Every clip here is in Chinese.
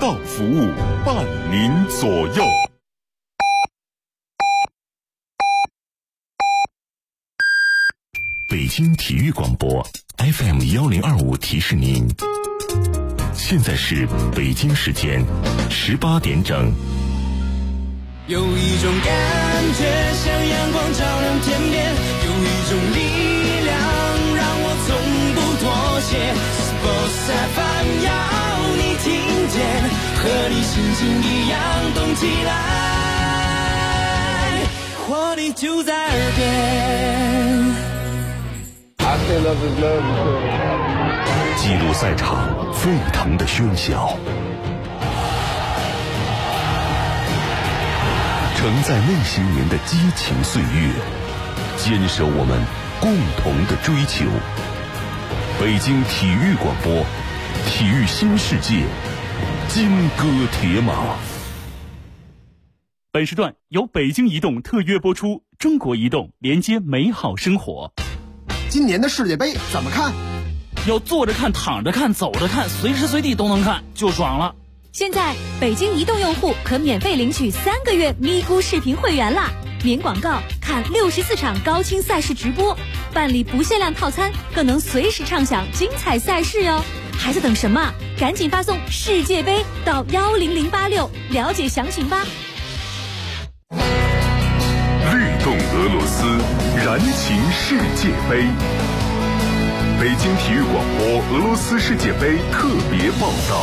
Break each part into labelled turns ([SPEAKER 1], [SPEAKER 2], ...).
[SPEAKER 1] 道服务，伴您左右。北京体育广播 FM1025提示您，现在是北京时间18点整。
[SPEAKER 2] 有一种感觉像阳光照亮天边，有一种力量让我从不妥协。Sports FM 要你听见，和你心情一样动起来，活力就在耳边。
[SPEAKER 1] 记录赛场沸腾的喧嚣，承载内心人的激情岁月，坚守我们共同的追求。北京体育广播，体育新世界，金戈铁马。
[SPEAKER 3] 本时段由北京移动特约播出，中国移动连接美好生活。
[SPEAKER 4] 今年的世界杯怎么看？
[SPEAKER 3] 要坐着看、躺着看、走着看，随时随地都能看，就爽了。
[SPEAKER 5] 现在北京移动用户可免费领取3个月咪咕视频会员啦，免广告看64场高清赛事直播，办理不限量套餐更能随时畅享精彩赛事哟！还在等什么？赶紧发送世界杯到10086了解详情吧。
[SPEAKER 1] 律动俄罗斯，燃情世界杯。北京体育广播俄罗斯世界杯特别报道。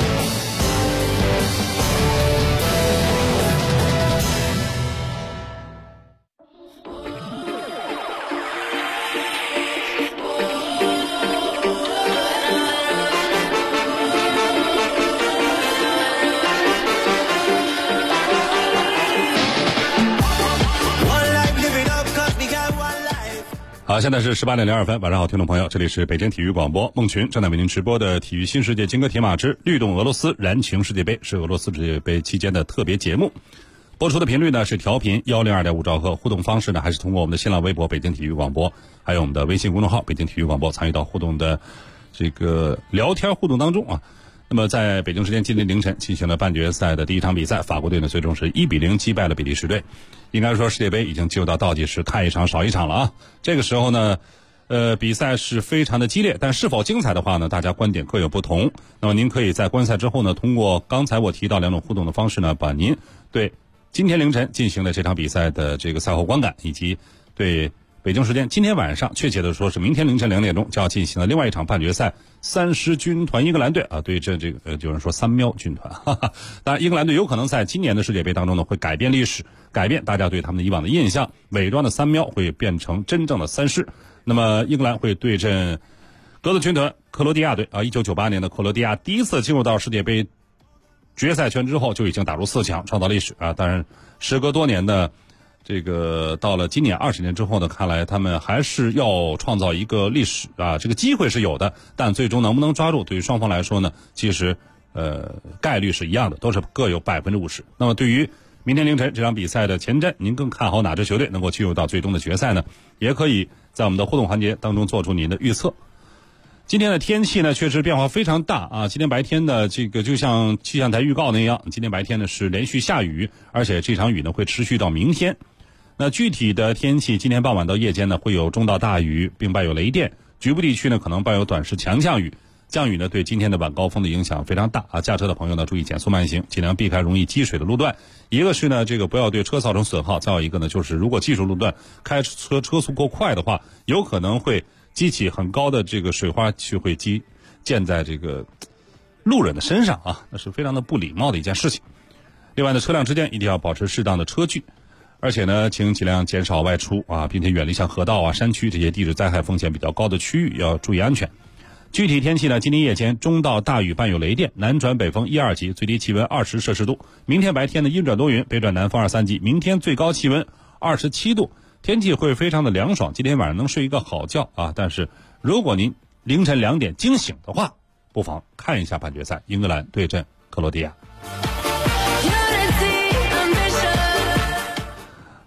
[SPEAKER 6] 好，现在是18点02分，晚上好，听众朋友，这里是北京体育广播梦群正在为您直播的体育新世界金戈铁马之律动俄罗斯燃情世界杯，是俄罗斯世界杯期间的特别节目。播出的频率呢是调频102.5兆赫，互动方式呢还是通过我们的新浪微博北京体育广播，还有我们的微信公众号北京体育广播参与到互动的这个聊天互动当中啊。那么在北京时间今天凌晨进行了半决赛的第一场比赛，法国队呢最终是1-0击败了比利时队。应该说世界杯已经进入到倒计时，看一场少一场了啊。这个时候呢比赛是非常的激烈，但是否精彩的话呢，大家观点各有不同。那么您可以在观赛之后呢，通过刚才我提到2种互动的方式呢，把您对今天凌晨进行的这场比赛的这个赛后观感，以及对北京时间今天晚上，确切的说是明天凌晨2点钟就要进行的另外一场半决赛，30军团英格兰队啊对阵这个有人说3喵军团，哈哈。当然英格兰队有可能在今年的世界杯当中呢会改变历史，改变大家对他们的以往的印象，伪装的3喵会变成真正的3狮。那么英格兰会对阵格子军团克罗地亚队啊，1998年的克罗地亚第一次进入到世界杯决赛圈之后就已经打入4强，创造历史啊。当然时隔多年的这个到了今年20年之后呢，看来他们还是要创造一个历史啊，这个机会是有的，但最终能不能抓住，对于双方来说呢，其实概率是一样的，都是各有50%。那么对于明天凌晨这场比赛的前瞻，您更看好哪支球队能够进入到最终的决赛呢？也可以在我们的互动环节当中做出您的预测。今天的天气呢，确实变化非常大啊！今天白天呢，这个就像气象台预告那样，今天白天呢是连续下雨，而且这场雨呢会持续到明天。那具体的天气，今天傍晚到夜间呢会有中到大雨，并伴有雷电，局部地区呢可能伴有短时强降雨。降雨呢对今天的晚高峰的影响非常大啊！驾车的朋友呢注意减速慢行，尽量避开容易积水的路段。一个是呢这个不要对车造成损耗，再有一个呢就是如果技术路段开车速过快的话，有可能会激起很高的这个水花，就会溅在这个路人的身上啊，那是非常的不礼貌的一件事情。另外呢，车辆之间一定要保持适当的车距，而且呢，请尽量减少外出啊，并且远离像河道啊、山区这些地质灾害风险比较高的区域，要注意安全。具体天气呢，今天夜间中到大雨伴有雷电，南转北风1、2级，最低气温20摄氏度。明天白天呢，阴转多云，北转南风2、3级，明天最高气温27度。天气会非常的凉爽，今天晚上能睡一个好觉啊！但是如果您凌晨2点惊醒的话，不妨看一下半决赛，英格兰对阵克罗地亚。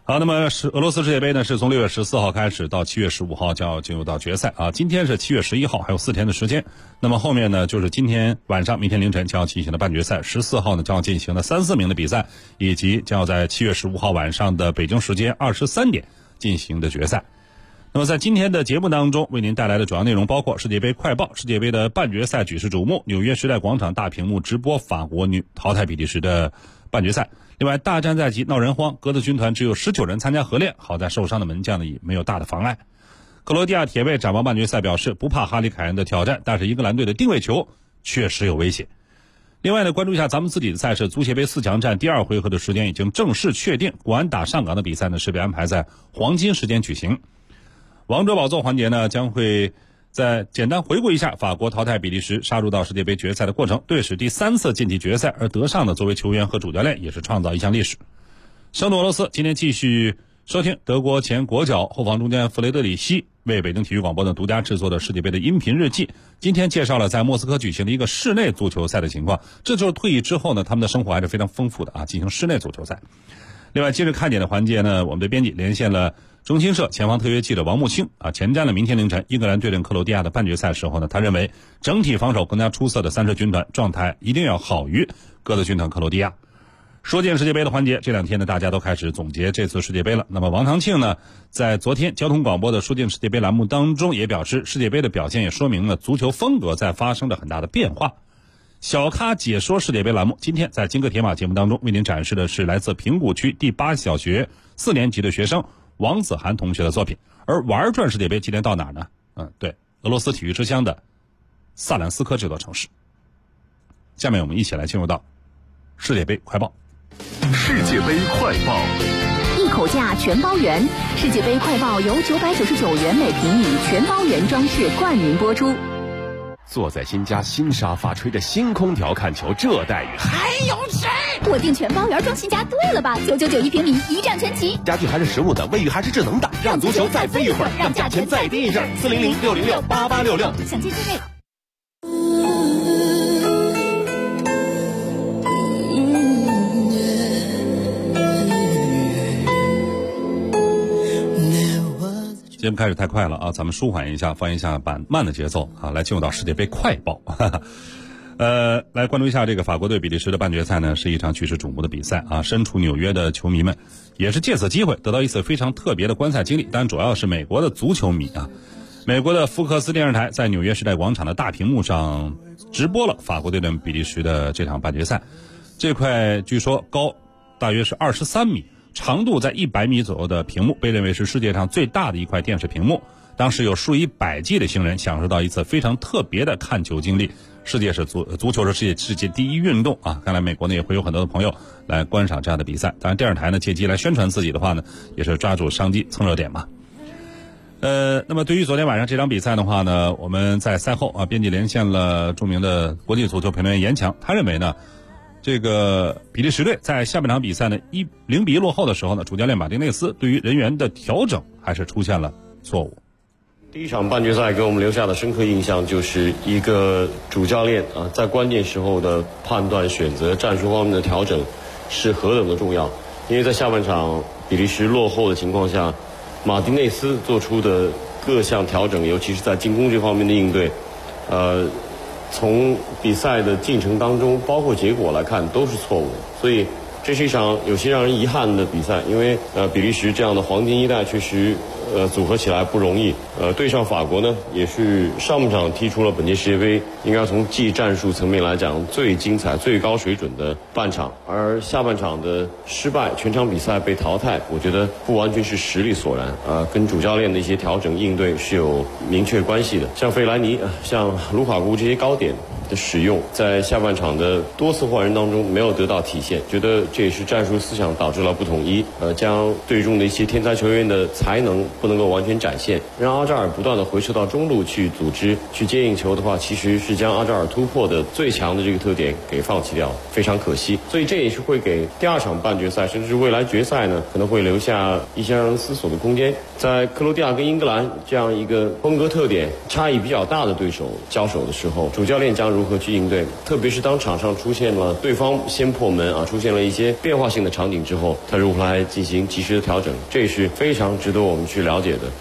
[SPEAKER 6] 好，那么俄罗斯世界杯呢，是从6月14号开始到7月15号将要进入到决赛啊。今天是7月11号，还有4天的时间。那么后面呢，就是今天晚上、明天凌晨将要进行的半决赛，14号呢将要进行的3、4名的比赛，以及将要在7月15号晚上的北京时间23点进行的决赛。那么在今天的节目当中，为您带来的主要内容包括世界杯快报，世界杯的半决赛举世瞩目，纽约时代广场大屏幕直播法国女淘汰比利时的半决赛。另外，大战在即闹人荒，鸽子军团只有19人参加合练，好在受伤的门将呢也没有大的妨碍。克罗地亚铁卫展望半决赛表示，不怕哈里凯恩的挑战，但是英格兰队的定位球确实有威胁。另外呢，关注一下咱们自己的赛事，足协杯4强战第2回合的时间已经正式确定，国安打上港的比赛呢是被安排在黄金时间举行。王者宝座环节呢将会再简单回顾一下法国淘汰比利时杀入到世界杯决赛的过程，队史第3次晋级决赛，而德尚呢作为球员和主教练也是创造一项历史。生动俄罗斯今天继续收听德国前国脚后防中坚弗雷德里希为北京体育广播的独家制作的世界杯的音频日记，今天介绍了在莫斯科举行的一个室内足球赛的情况，这就是退役之后呢他们的生活还是非常丰富的啊，进行室内足球赛。另外今日看点的环节呢，我们的编辑连线了中新社前方特约记者王木清啊，前瞻了明天凌晨英格兰对阵克罗地亚的半决赛时候呢，他认为整体防守更加出色的3支军团状态一定要好于鸽子军团克罗地亚。说进世界杯的环节，这2天呢大家都开始总结这次世界杯了。那么王长庆呢在昨天交通广播的说进世界杯栏目当中也表示，世界杯的表现也说明了足球风格在发生着很大的变化。小咖解说世界杯栏目今天在金戈铁马节目当中为您展示的是来自平谷区第8小学4年级的学生王子涵同学的作品。而玩转世界杯今天到哪儿呢？对，俄罗斯体育之乡的萨兰斯科这座城市。下面我们一起来进入到世界杯快报。
[SPEAKER 1] 世界杯快报，
[SPEAKER 7] 一口价全包圆。世界杯快报由999元每平米全包圆装饰冠名播出。
[SPEAKER 8] 坐在新家新沙发，吹着新空调看球，这待遇还有谁？
[SPEAKER 7] 我订全包圆装新家对了吧？999一平米，一站全齐。
[SPEAKER 8] 家具还是实木的，卫浴还是智能的，让足球再飞一会儿，让价钱再低一阵。400-606-8866，
[SPEAKER 7] 详见订位。
[SPEAKER 6] 节目开始太快了啊，咱们舒缓一下，放一下慢的节奏啊，来进入到世界杯快报。来关注一下这个法国队比利时的半决赛呢，是一场举世瞩目的比赛啊。身处纽约的球迷们也是借此机会得到一次非常特别的观赛经历，但主要是美国的足球迷啊。美国的福克斯电视台在纽约时代广场的大屏幕上直播了法国队对比利时的这场半决赛。这块据说高大约是23米。长度在100米左右的屏幕被认为是世界上最大的一块电视屏幕，当时有数以百计的行人享受到一次非常特别的看球经历。世界是足球是世界第一运动啊！看来美国呢也会有很多的朋友来观赏这样的比赛。当然电视台呢借机来宣传自己的话呢，也是抓住商机蹭热点嘛。那么对于昨天晚上这场比赛的话呢，我们在赛后啊，编辑连线了著名的国际足球评论员严强，他认为呢，这个比利时队在下半场比赛呢0比1落后的时候呢，主教练马丁内斯对于人员的调整还是出现了错误。
[SPEAKER 9] 第一场半决赛给我们留下的深刻印象就是一个主教练啊，在关键时候的判断、选择、战术方面的调整是何等的重要。因为在下半场比利时落后的情况下，马丁内斯做出的各项调整，尤其是在进攻这方面的应对，从比赛的进程当中，包括结果来看，都是错误的。所以这是一场有些让人遗憾的比赛，因为比利时这样的黄金一代确实组合起来不容易。对上法国呢，也是上半场踢出了本届世界杯应该从技战术层面来讲最精彩、最高水准的半场，而下半场的失败，全场比赛被淘汰，我觉得不完全是实力所然，跟主教练的一些调整应对是有明确关系的。像费莱尼、像卢卡库这些高点的使用，在下半场的多次换人当中没有得到体现，觉得这也是战术思想导致了不统一，将队中的一些天才球员的才能不能够完全展现，让阿扎尔不断的回撤到中路去组织、去接应球的话，其实是将阿扎尔突破的最强的这个特点给放弃掉，非常可惜。所以这也是会给第二场半决赛，甚至是未来决赛呢，可能会留下一些让人思索的空间。在克罗地亚跟英格兰这样一个风格特点差异比较大的对手交手的时候，主教练将如如何去应对，特别是当场上出现了对方先破门啊，出现了一些变化性的场景之后，他如何来进行及时的调整，这也是非常值得我们去了解的。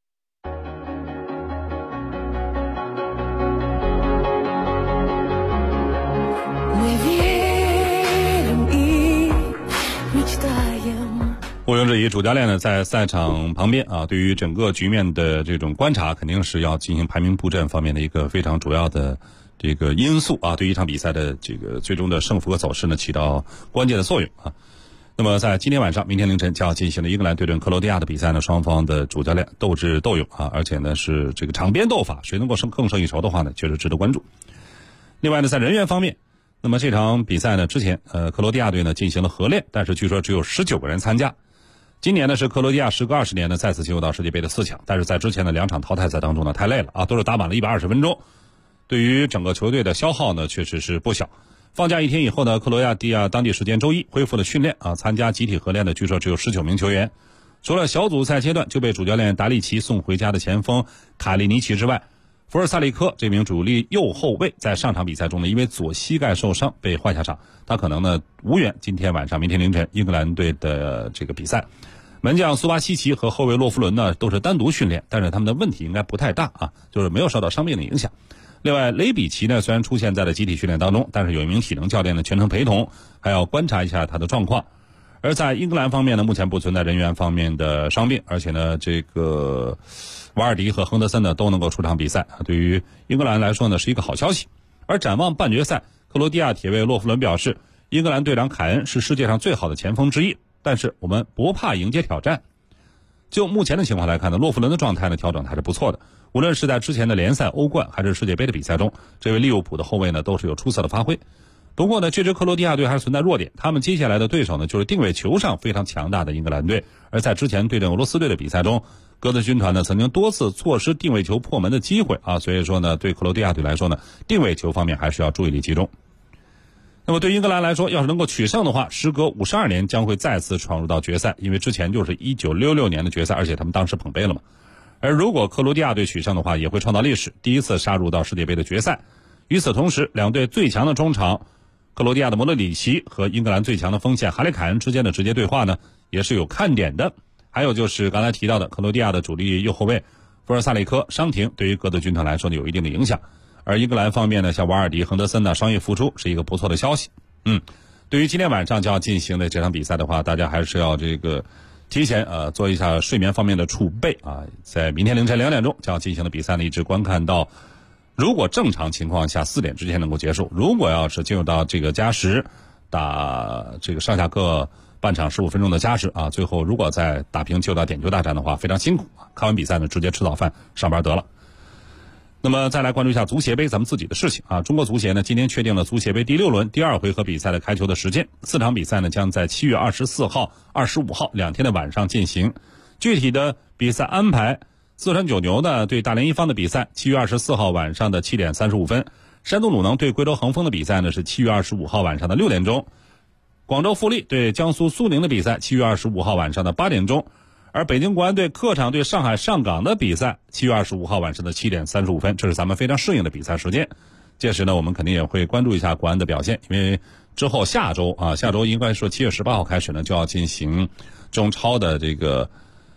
[SPEAKER 6] 毋庸置疑，主教练呢在赛场旁边啊，对于整个局面的这种观察，肯定是要进行排兵布阵方面的一个非常主要的这个因素啊，对于一场比赛的这个最终的胜负和走势呢起到关键的作用啊。那么在今天晚上、明天凌晨将要进行的英格兰对阵克罗地亚的比赛呢，双方的主教练斗智斗勇啊，而且呢是这个场边斗法，谁能够更胜一筹的话呢，确实值得关注。另外呢，在人员方面，那么这场比赛呢之前克罗地亚队呢进行了合练，但是据说只有19个人参加。今年呢是克罗地亚时隔20年呢再次进入到世界杯的4强，但是在之前的2场淘汰赛当中呢太累了啊，都是打满了120分钟，对于整个球队的消耗呢确实是不小。放假1天以后呢，克罗地亚当地时间周一恢复了训练啊，参加集体合练的据说只有19名球员，除了小组赛阶段就被主教练达利奇送回家的前锋卡利尼奇之外，福尔萨利科这名主力右后卫在上场比赛中呢因为左膝盖受伤被换下场，他可能呢无缘今天晚上、明天凌晨英格兰队的这个比赛。门将苏巴西奇和后卫洛夫伦呢都是单独训练，但是他们的问题应该不太大啊，就是没有受到伤病的影响。另外雷比奇呢虽然出现在了集体训练当中，但是有一名体能教练呢全程陪同，还要观察一下他的状况。而在英格兰方面呢，目前不存在人员方面的伤病，而且呢这个瓦尔迪和亨德森呢都能够出场比赛，对于英格兰来说呢是一个好消息。而展望半决赛，克罗地亚铁卫洛夫伦表示，英格兰队长凯恩是世界上最好的前锋之一，但是我们不怕迎接挑战。就目前的情况来看呢，洛夫伦的状态呢调整还是不错的，无论是在之前的联赛、欧冠还是世界杯的比赛中，这位利物浦的后卫呢都是有出色的发挥。不过呢，这支克罗地亚队还是存在弱点，他们接下来的对手呢就是定位球上非常强大的英格兰队，而在之前对阵俄罗斯队的比赛中，哥德军团呢曾经多次错失定位球破门的机会啊，所以说呢，对克罗地亚队来说呢，定位球方面还是要注意力集中。那么对英格兰来说，要是能够取胜的话，时隔52年将会再次闯入到决赛，因为之前就是1966年的决赛，而且他们当时捧杯了嘛。而如果克罗地亚队取胜的话，也会创造历史，第一次杀入到世界杯的决赛。与此同时，两队最强的中场克罗地亚的莫德里奇和英格兰最强的锋线哈里凯恩之间的直接对话呢，也是有看点的。还有就是刚才提到的克罗地亚的主力右后卫福尔萨里科伤停，对于哥德军团来说呢有一定的影响。而英格兰方面呢，像瓦尔迪、亨德森的伤愈复出是一个不错的消息。对于今天晚上就要进行的这场比赛的话，大家还是要这个提前做一下睡眠方面的储备啊。在明天凌晨2点钟就要进行的比赛呢，一直观看到如果正常情况下4点之前能够结束，如果要是进入到这个加时，打这个上下各半场15分钟的加时啊，最后如果再打平就到点球大战的话，非常辛苦啊。看完比赛呢，直接吃早饭上班得了。那么再来关注一下足协杯咱们自己的事情啊。中国足协呢今天确定了足协杯第6轮第2回合比赛的开球的时间，4场比赛呢将在7月24号、25号2天的晚上进行。具体的比赛安排，四川九牛呢对大连一方的比赛7月24号晚上的7点35分，山东鲁能对贵州恒丰的比赛呢是7月25号晚上的6点钟，广州富力对江苏苏宁的比赛7月25号晚上的8点钟，而北京国安队客场对上海上港的比赛7月25号晚上的7点35分，这是咱们非常适应的比赛时间。届时呢，我们肯定也会关注一下国安的表现，因为之后下周应该说7月18号开始呢，就要进行中超的这个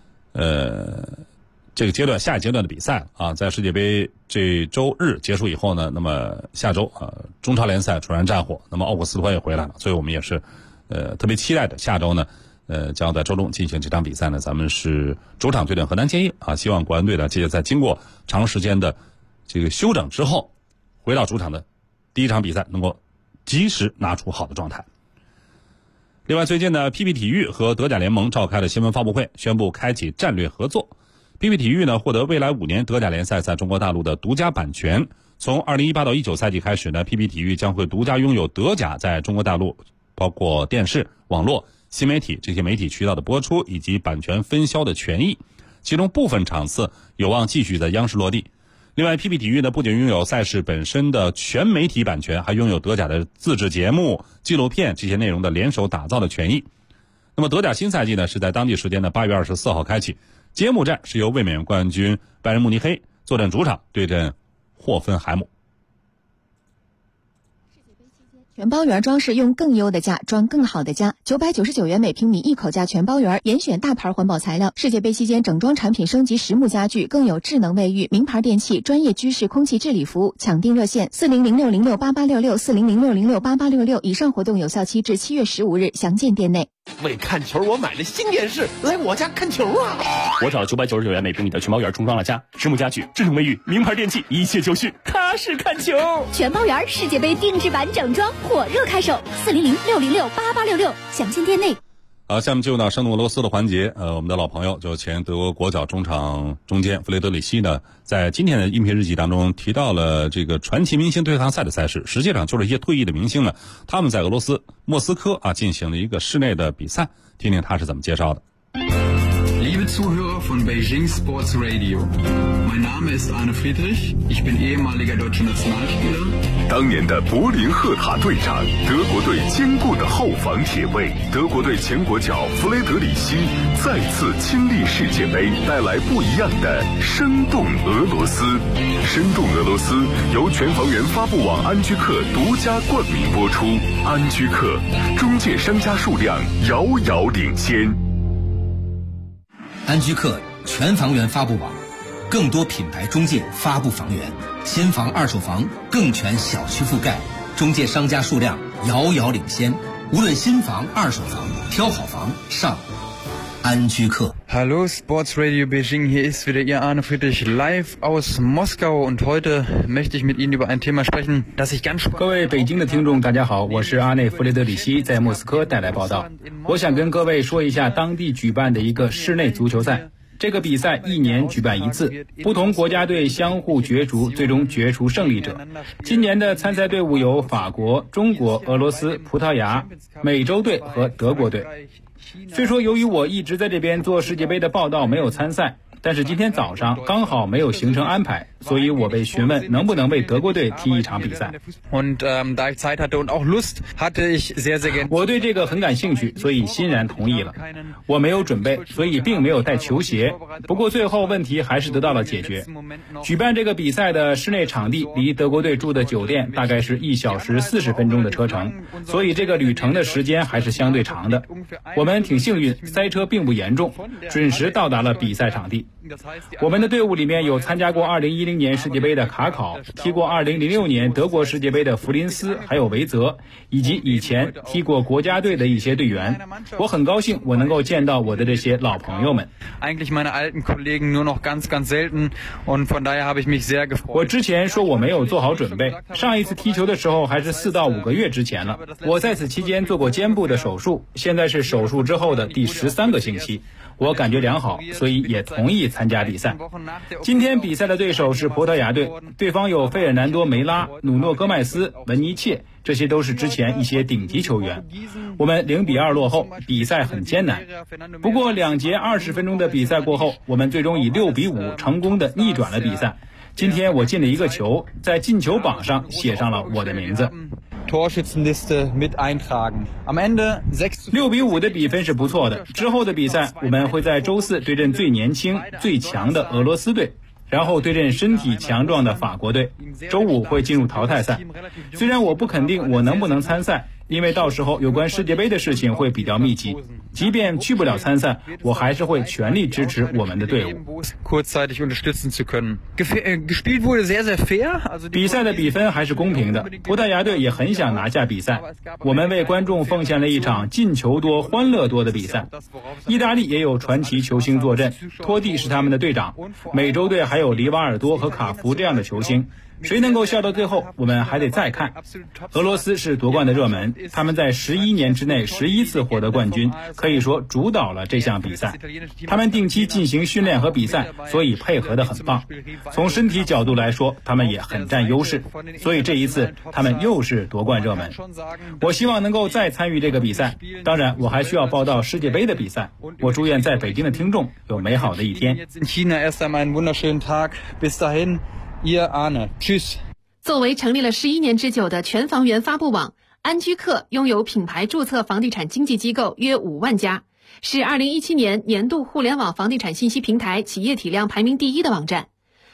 [SPEAKER 6] 阶段下一阶段的比赛啊。在世界杯这周日结束以后呢，那么下周中超联赛重燃战火，那么奥古斯托也回来了，所以我们也是特别期待的。下周呢将要在周中进行这场比赛呢，咱们是主场对阵河南建业啊，希望国安队呢在经过长时间的这个休整之后，回到主场的第一场比赛能够及时拿出好的状态。另外，最近呢 PP 体育和德甲联盟召开了新闻发布会，宣布开启战略合作。PP 体育呢获得未来5年德甲联赛在中国大陆的独家版权，从2018到19赛季开始呢 PP 体育将会独家拥有德甲在中国大陆包括电视、网络、新媒体这些媒体渠道的播出以及版权分销的权益，其中部分场次有望继续在央视落地。另外 PP 体育呢不仅拥有赛事本身的全媒体版权，还拥有德甲的自制节目、纪录片这些内容的联手打造的权益。那么德甲新赛季呢是在当地时间的8月24号开启，揭幕战是由卫冕冠军拜仁慕尼黑坐镇主场对阵霍芬海姆。
[SPEAKER 10] 全包园装饰用更优的价装更好的家，999元每平米一口价全包园，严选大牌环保材料。世界杯期间整装产品升级实木家具，更有智能卫浴、名牌电器、专业居室空气治理服务。抢订热线4006068866，4006068866。以上活动有效期至7月15日，详见店内。
[SPEAKER 8] 为看球，我买了新电视，来我家看球啊！
[SPEAKER 3] 我找999元每平米的全包园重装了家，实木家具、智能卫浴、名牌电器，一切就绪，踏实看球。
[SPEAKER 5] 全包园世界杯定制版整装火热开售，4006068866，详见店内。
[SPEAKER 6] 好，下面进入到深度俄罗斯的环节。我们的老朋友，就前德国国脚中场中坚弗雷德里希呢，在今天的音频日记当中提到了这个传奇明星对抗赛的赛事，实际上就是一些退役的明星呢，他们在俄罗斯莫斯科进行了一个室内的比赛，听听他是怎么介绍的。
[SPEAKER 11] Liebe Zuhörer von Beijing Sports Radio, mein Name ist Arne Friedrich, ich bin ehemaliger deutscher Nationalspieler.
[SPEAKER 1] 当年的柏林赫塔队长，德国队坚固的后防铁卫，德国队前国脚弗雷德里希再次亲历世界杯，带来不一样的生动俄罗斯。生动俄罗斯由全房源发布网安居客独家冠名播出。安居客中介商家数量遥遥领先。
[SPEAKER 12] 安居客全房源发布网，更多品牌中介发布房源，新房二手房更全小区覆盖，中介商家数量遥遥领先。无论新房二手房，挑好房上安居客。
[SPEAKER 11] Hallo Sports Radio Beijing, hier ist wieder Ihr Arne Friedrich live aus Moskau und heute möchte ich mit Ihnen über ein Thema sprechen, das ich ganz
[SPEAKER 13] 各位北京的听众大家好，我是阿内弗雷德里希，在莫斯科带来报道。我想跟各位说一下当地举办的一个室内足球赛。这个比赛1年举办1次，不同国家队相互角逐，最终决出胜利者。今年的参赛队伍有法国、中国、俄罗斯、葡萄牙、美洲队和德国队。虽说由于我一直在这边做世界杯的报道，没有参赛，但是今天早上刚好没有行程安排，所以我被询问能不能为德国队踢一场比赛。我对这个很感兴趣，所以欣然同意了。我没有准备，所以并没有带球鞋，不过最后问题还是得到了解决。举办这个比赛的室内场地离德国队住的酒店大概是1小时40分钟的车程，所以这个旅程的时间还是相对长的。我们挺幸运，塞车并不严重，准时到达了比赛场地。我们的队伍里面有参加过2010年世界杯的卡考，踢过2006年德国世界杯的弗林斯，还有维泽，以及以前踢过国家队的一些队员。我很高兴我能够见到我的这些老朋友们。我之前说我没有做好准备，上一次踢球的时候还是4到5个月之前了。我在此期间做过肩部的手术，现在是手术之后的第13个星期。我感觉良好，所以也同意参加比赛。今天比赛的对手是葡萄牙队，对方有费尔南多·梅拉、努诺·戈麦斯、文尼切，这些都是之前一些顶级球员。我们0-2落后，比赛很艰难。不过2节20分钟的比赛过后，我们最终以6-5成功的逆转了比赛。今天我进了一个球，在进球榜上写上了我的名字。
[SPEAKER 11] Torschützenliste mit eintragen. Am Ende
[SPEAKER 13] 6-5的比分是不错的。之后的比赛我们会在周4对阵最年轻最强的俄罗斯队，然后对阵身体强壮的法国队，周5会进入淘汰赛。虽然我不肯定我能不能参赛，因为到时候有关世界杯的事情会比较密集，即便去不了参赛，我还是会全力支持我们的队伍。比赛的比分还是公平的，葡萄牙队也很想拿下比赛。我们为观众奉献了一场进球多、欢乐多的比赛。意大利也有传奇球星坐镇，托蒂是他们的队长，美洲队还有里瓦尔多和卡福这样的球星。谁能够笑到最后，我们还得再看。俄罗斯是夺冠的热门，他们在11年之内11次获得冠军，可以说主导了这项比赛。他们定期进行训练和比赛，所以配合得很棒。从身体角度来说，他们也很占优势，所以这一次他们又是夺冠热门。我希望能够再参与这个比赛，当然我还需要报道世界杯的比赛。我祝愿在北京的听众有美好的一天。
[SPEAKER 11] Ihr Arne. Tschüss.
[SPEAKER 14] 作为成立了11年之久的全房源发布网，安居客拥有品牌注册房地产经纪机构约5万家，是2017年年度互联网房地产信息平台企业体量排名第1的网站。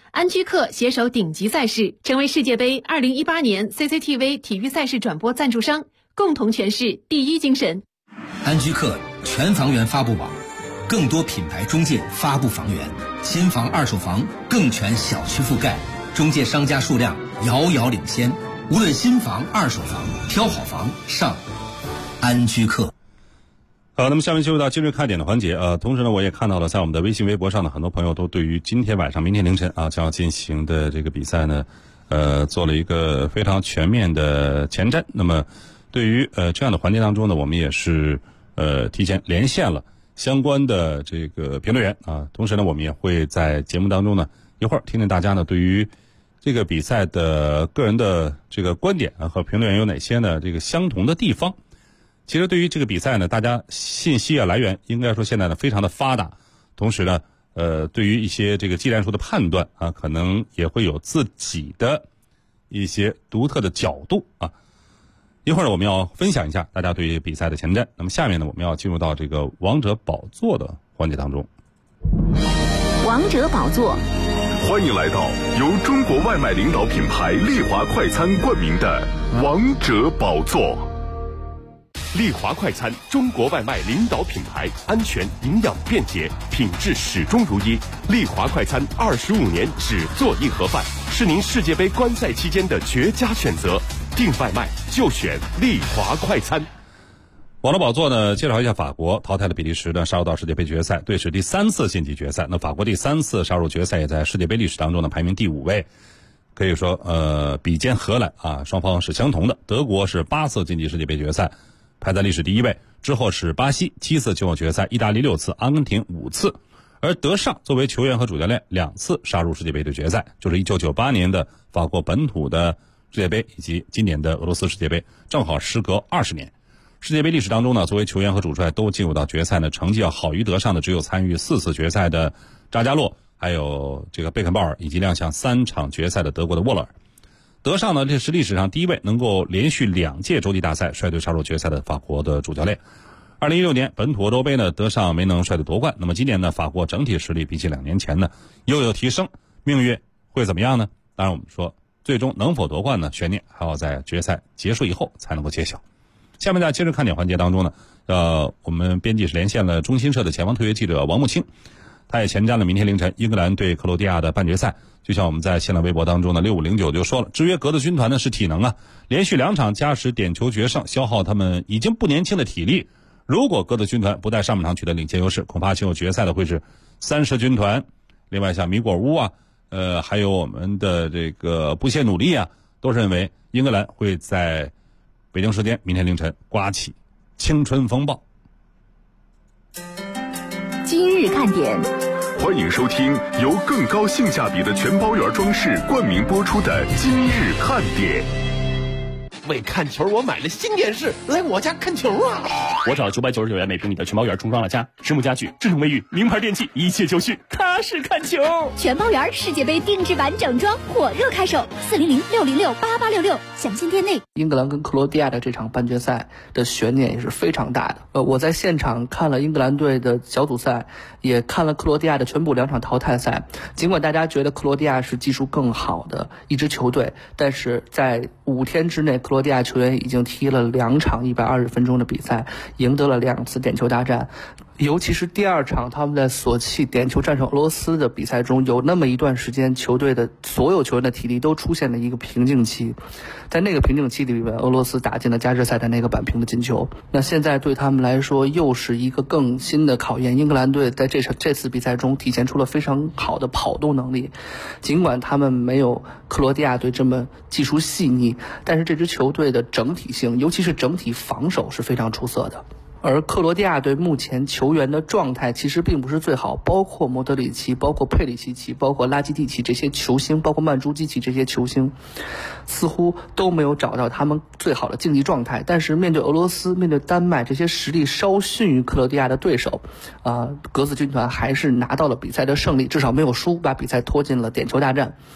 [SPEAKER 14] 安居客携手顶级赛事，成为世界杯2018年 CCTV 体育赛事转播赞助商，共同诠释第一精神。
[SPEAKER 12] 安居客全房源发布网，更多品牌中介发布房源，新房二手房更全小区覆盖，中介商家数量遥遥领先。无论新房二手房，挑好房上安居客。
[SPEAKER 6] 好，那么下面进入到今日看点的环节同时呢，我也看到了在我们的微信微博上的很多朋友都对于今天晚上明天凌晨将要进行的这个比赛呢做了一个非常全面的前瞻。那么对于这样的环节当中呢，我们也是提前连线了相关的这个评论员同时呢，我们也会在节目当中呢一会儿听听大家呢对于这个比赛的个人的这个观点和评论员有哪些呢这个相同的地方。其实对于这个比赛呢，大家信息来源应该说现在呢非常的发达，同时呢对于一些这个技战术的判断可能也会有自己的一些独特的角度一会儿我们要分享一下大家对于比赛的前瞻。那么下面呢，我们要进入到这个王者宝座的环节当中。
[SPEAKER 7] 王者宝座，
[SPEAKER 1] 欢迎来到由中国外卖领导品牌丽华快餐冠名的王者宝座。丽华快餐，中国外卖领导品牌，安全、营养、便捷，品质始终如一。丽华快餐25年只做硬盒饭，是您世界杯观赛期间的绝佳选择。订外卖就选丽华快餐。
[SPEAKER 6] 网络宝座呢，介绍一下法国淘汰了比利时呢，杀入到世界杯决赛，队史第3次晋级决赛。那法国第3次杀入决赛，也在世界杯历史当中呢排名第5位，可以说比肩荷兰双方是相同的。德国是8次晋级世界杯决赛，排在历史第1位，之后是巴西7次进入决赛，意大利6次，阿根廷5次。而德尚作为球员和主教练2次杀入世界杯的决赛，就是1998年的法国本土的世界杯以及今年的俄罗斯世界杯，正好时隔20年。世界杯历史当中呢，作为球员和主帅都进入到决赛呢，成绩要好于德尚的只有参与4次决赛的扎加洛，还有这个贝肯鲍尔，以及亮相3场决赛的德国的沃勒尔。德尚呢，这是历史上第1位能够连续2届洲际大赛率队杀入决赛的法国的主教练。2016年本土欧洲杯呢，德尚没能率队夺冠。那么今年呢，法国整体实力比起2年前呢又有提升，命运会怎么样呢？当然我们说最终能否夺冠呢，悬念还要在决赛结束以后才能够揭晓。下面在今日看点环节当中呢，我们编辑是连线了中新社的前方特约记者王木青，他也前瞻了明天凌晨英格兰对克罗地亚的半决赛。就像我们在新浪微博当中的6509就说了，制约格子军团呢是体能连续2场加时点球决胜，消耗他们已经不年轻的体力。如果格子军团不在上半场取得领先优势，恐怕进入决赛的会是3狮军团。另外像米果乌还有我们的这个不懈努力都认为英格兰会在北京时间明天凌晨刮起青春风暴。
[SPEAKER 7] 今日看点，
[SPEAKER 1] 欢迎收听由更高性价比的全包圆装饰冠名播出的今日看点。
[SPEAKER 8] 为看球，我买了新电视，来我家看球
[SPEAKER 3] 我找999元每平米的全包圆重装了家，实木家具、智能卫浴、名牌电器，一切就绪，踏实看球。
[SPEAKER 5] 全包圆世界杯定制版整装火热开售，400-606-8866，详情店内。
[SPEAKER 15] 英格兰跟克罗地亚的这场半决赛的悬念也是非常大的。我在现场看了英格兰队的小组赛，也看了克罗地亚的全部2场淘汰赛。尽管大家觉得克罗地亚是技术更好的一支球队，但是在5天之内，克罗地亚球员已经踢了2场120分钟的比赛，赢得了2次点球大战。尤其是第2场他们在索契点球战胜俄罗斯的比赛中，有那么一段时间球队的所有球员的体力都出现了一个瓶颈期。在那个瓶颈期里面，俄罗斯打进了加时赛的那个扳平的进球。那现在对他们来说又是一个更新的考验。英格兰队在这次比赛中体现出了非常好的跑动能力，尽管他们没有克罗地亚队这么技术细腻，但是这支球队的整体性，尤其是整体防守是非常出色的。而克罗地亚队目前球员的状态其实并不是最好，包括莫德里奇、包括佩里西奇、包括拉基蒂奇这些球星，包括曼朱基奇这些球星，似乎都没有找到他们最好的竞技状态。但是面对俄罗斯、面对丹麦这些实力稍逊于克罗地亚的对手，格子军团还是拿到了比赛的胜利，至少没有输，把比赛拖进了点球大战。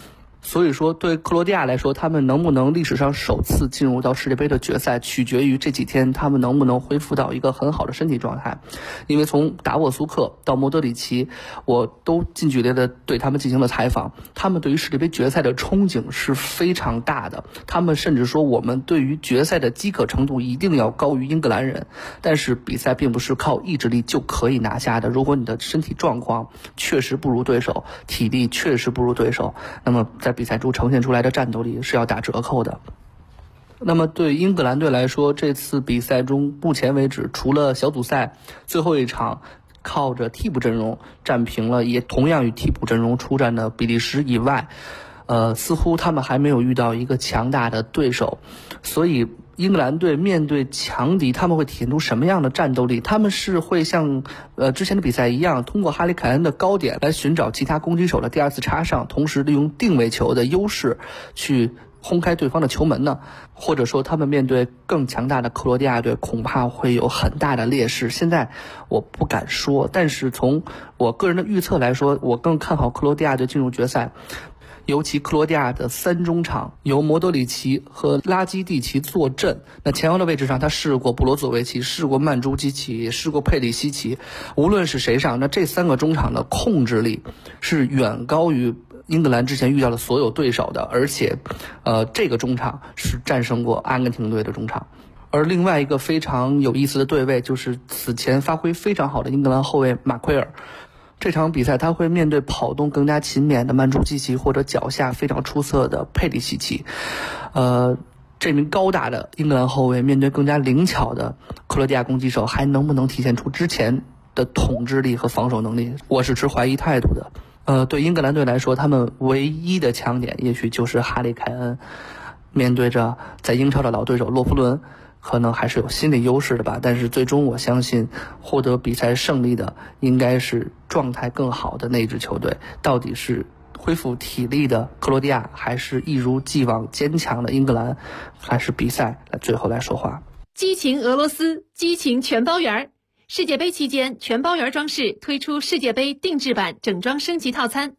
[SPEAKER 15] 所以说对克罗地亚来说，他们能不能历史上首次进入到世界杯的决赛，取决于这几天他们能不能恢复到一个很好的身体状态。因为从达沃苏克到莫德里奇，我都近距离的对他们进行了采访，他们对于世界杯决赛的憧憬是非常大的，他们甚至说我们对于决赛的饥渴程度一定要高于英格兰人。但是比赛并不是靠意志力就可以拿下的，如果你的身体状况确实不如对手，体力确实不如对手，那么在比赛中呈现出来的战斗力是要打折扣的。那么对英格兰队来说，这次比赛中目前为止，除了小组赛最后一场靠着替补阵容战平了也同样与替补阵容出战的比利时以外，似乎他们还没有遇到一个强大的对手。所以英格兰队面对强敌，他们会体现出什么样的战斗力？他们是会像之前的比赛一样，通过哈里凯恩的高点来寻找其他攻击手的第二次插上，同时利用定位球的优势去轰开对方的球门呢？或者说他们面对更强大的克罗地亚队恐怕会有很大的劣势？现在我不敢说，但是从我个人的预测来说，我更看好克罗地亚队进入决赛。尤其克罗地亚的三中场由莫德里奇和拉基蒂奇坐镇，那前腰的位置上他试过布罗佐维奇，试过曼朱基奇，试过佩里西奇，无论是谁上，那这三个中场的控制力是远高于英格兰之前遇到的所有对手的，而且这个中场是战胜过阿根廷队的中场。而另外一个非常有意思的对位就是此前发挥非常好的英格兰后卫马奎尔，这场比赛他会面对跑动更加勤勉的曼朱基奇，或者脚下非常出色的佩里西奇。这名高大的英格兰后卫面对更加灵巧的克罗地亚攻击手，还能不能体现出之前的统治力和防守能力？我是持怀疑态度的。对英格兰队来说，他们唯一的强点也许就是哈里凯恩，面对着在英超的老对手洛夫伦，可能还是有心理优势的吧，但是最终我相信获得比赛胜利的应该是状态更好的那支球队。到底是恢复体力的克罗地亚，还是一如既往坚强的英格兰，还是比赛最后来说话？
[SPEAKER 14] 激情俄罗斯，激情全包圆。世界杯期间，全包圆装饰推出世界杯定制版整装升级套餐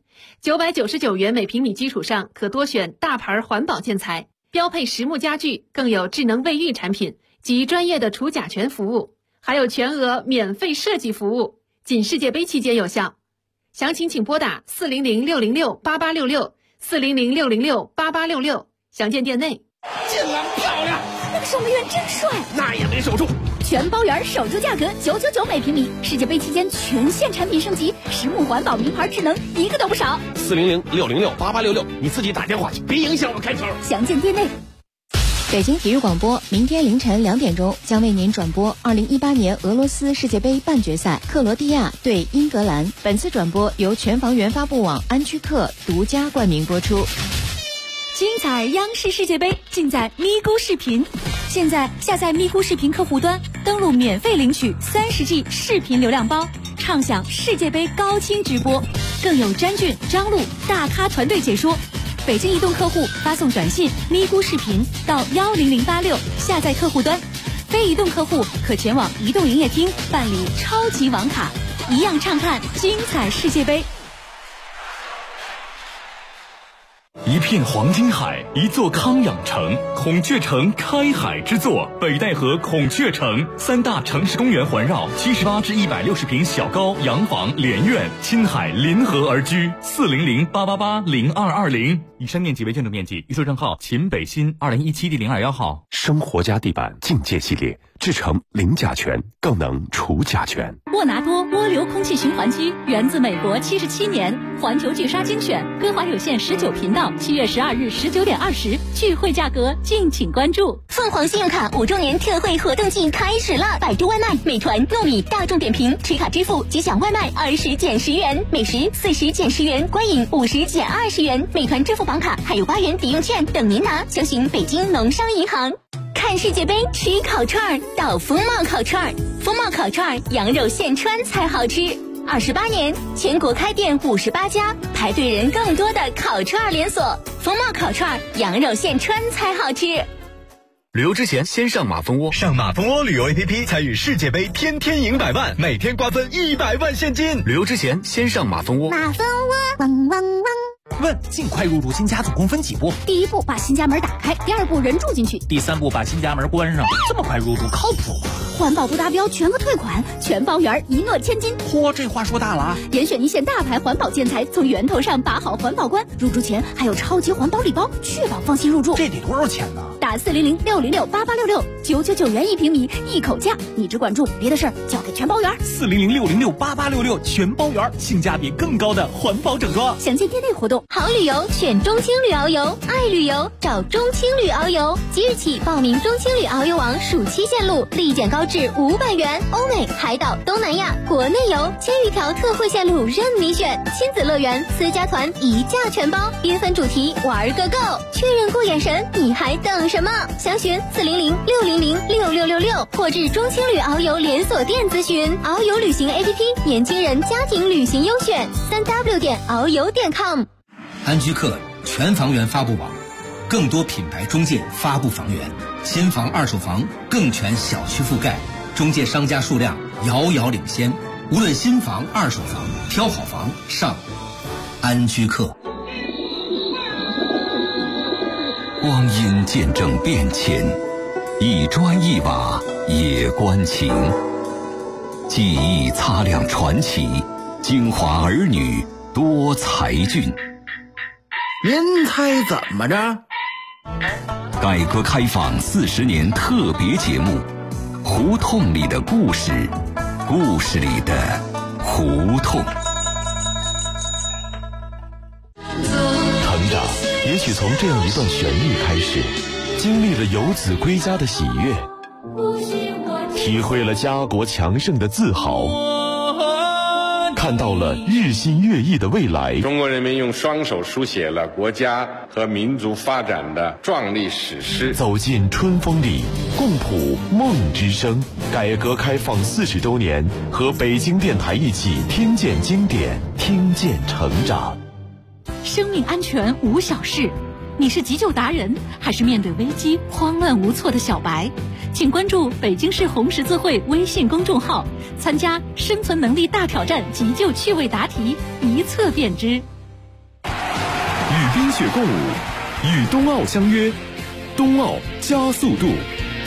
[SPEAKER 14] ，999元每平米基础上可多选大牌环保建材，标配实木家具，更有智能卫浴产品及专业的除甲醛服务，还有全额免费设计服务，仅世界杯期间有效。详情请拨打400-606-8866，400-606-8866，详见店内。
[SPEAKER 2] 进篮漂亮，
[SPEAKER 5] 那个守门员真帅，
[SPEAKER 2] 那也没守住。
[SPEAKER 5] 全包圆守住价格999每平米，世界杯期间全线产品升级，实木环保名牌智能一个都不少。
[SPEAKER 8] 400-606-8866，你自己打电话去，别影响我开球。
[SPEAKER 5] 详见店内。
[SPEAKER 10] 北京体育广播明天凌晨2点钟将为您转播2018年俄罗斯世界杯半决赛克罗地亚对英格兰。本次转播由全房源发布网安居客独家冠名播出。
[SPEAKER 5] 精彩央视世界杯尽在咪咕视频，现在下载咪咕视频客户端，登录免费领取30G 视频流量包，畅享世界杯高清直播，更有詹俊、张璐大咖团队解说。北京移动客户发送短信咪咕视频到10086下载客户端，非移动客户可前往移动营业厅办理超级网卡，一样畅看精彩世界杯。
[SPEAKER 16] 一片黄金海，一座康养城，孔雀城开海之作，北戴河孔雀城，3大城市公园环绕，78至160平小高洋房连院，亲海临河而居。400-888-0220，以上面积为建筑面积，预测账号秦北新2017第021号。
[SPEAKER 1] 生活家地板境界系列，制成零甲醛，更能除甲醛。
[SPEAKER 5] 沃拿多涡流空气循环机源自美国77年，环球巨鲨精选，歌华有线19频道，7月12日19点20，聚会价格敬请关注。
[SPEAKER 17] 凤凰信用卡5周年特惠活动季开始了，百度外卖、美团、糯米、大众点评持卡支付即享外卖20减10元，美食40减10元，观影50减20元，美团支付宝卡还有8元抵用券等您拿，详询北京农商银行。看世界杯吃烤串到风貌烤串，风貌烤串羊肉现穿才好吃。28年，全国开店58家，排队人更多的烤串连锁。风貌烤串羊肉现穿才好吃。
[SPEAKER 16] 旅游之前先上马蜂窝，
[SPEAKER 18] 上马蜂窝旅游 APP 参与世界杯，天天赢100万，每天瓜分100万现金。
[SPEAKER 16] 旅游之前先上马蜂窝。
[SPEAKER 17] 马蜂窝，汪汪汪。
[SPEAKER 19] 问尽快入住新家总共分几步？
[SPEAKER 17] 第一步把新家门打开，第二步人住进去，
[SPEAKER 19] 第三步把新家门关上。这么快入住靠谱吗？
[SPEAKER 17] 环保不达标全额退款，全包圆一诺千金。
[SPEAKER 19] 嚯，这话说大了啊！
[SPEAKER 17] 严选一线大牌环保建材，从源头上把好环保关。入住前还有超级环保礼包，确保放心入住。
[SPEAKER 19] 这得多少钱呢？
[SPEAKER 17] 打400-606-8866，99元1平米，一口价。你只管住，别的事儿交给全包圆。
[SPEAKER 19] 400-606-8866，全包圆，性价比更高的环保整装。
[SPEAKER 17] 详见店内活动。 好旅游选中青旅遨游，爱旅游找中青旅遨游。即日起报名中青旅遨游网暑期线路，立减高至500元。欧美、海岛、东南亚、国内游1000余条特惠线路任你选，亲子乐园、私家团一价全包，缤纷主题玩个够。确认过眼神，你还等什么？详询400-600-6666或至中青旅遨游连锁店咨询。遨游旅行 APP 年轻人家庭旅行优选，3w.遨游.com。
[SPEAKER 12] 安居客全房源发布网，更多品牌中介发布房源，新房、二手房更全小区覆盖，中介商家数量遥遥领先。无论新房、二手房，挑好房上安居客。
[SPEAKER 1] 光阴见证变迁，一砖一瓦也关情。记忆擦亮传奇，京华儿女多才俊。
[SPEAKER 4] 您猜怎么着？
[SPEAKER 1] 改革开放40年特别节目，胡同里的故事，故事里的胡同。
[SPEAKER 8] 成长也许从这样一段旋律开始，经历了游子归家的喜悦，体会了家国强盛的自豪，看到了日新月异的未来。
[SPEAKER 20] 中国人民用双手书写了国家和民族发展的壮丽史诗。
[SPEAKER 8] 走进春风里，共谱梦之声。改革开放40周年，和北京电台一起听见经典，听见成长。
[SPEAKER 5] 生命安全无小事，你是急救达人，还是面对危机慌乱无措的小白？请关注北京市红十字会微信公众号，参加生存能力大挑战急救趣味答题，一测便知。
[SPEAKER 8] 与冰雪共舞，与冬奥相约，冬奥加速度。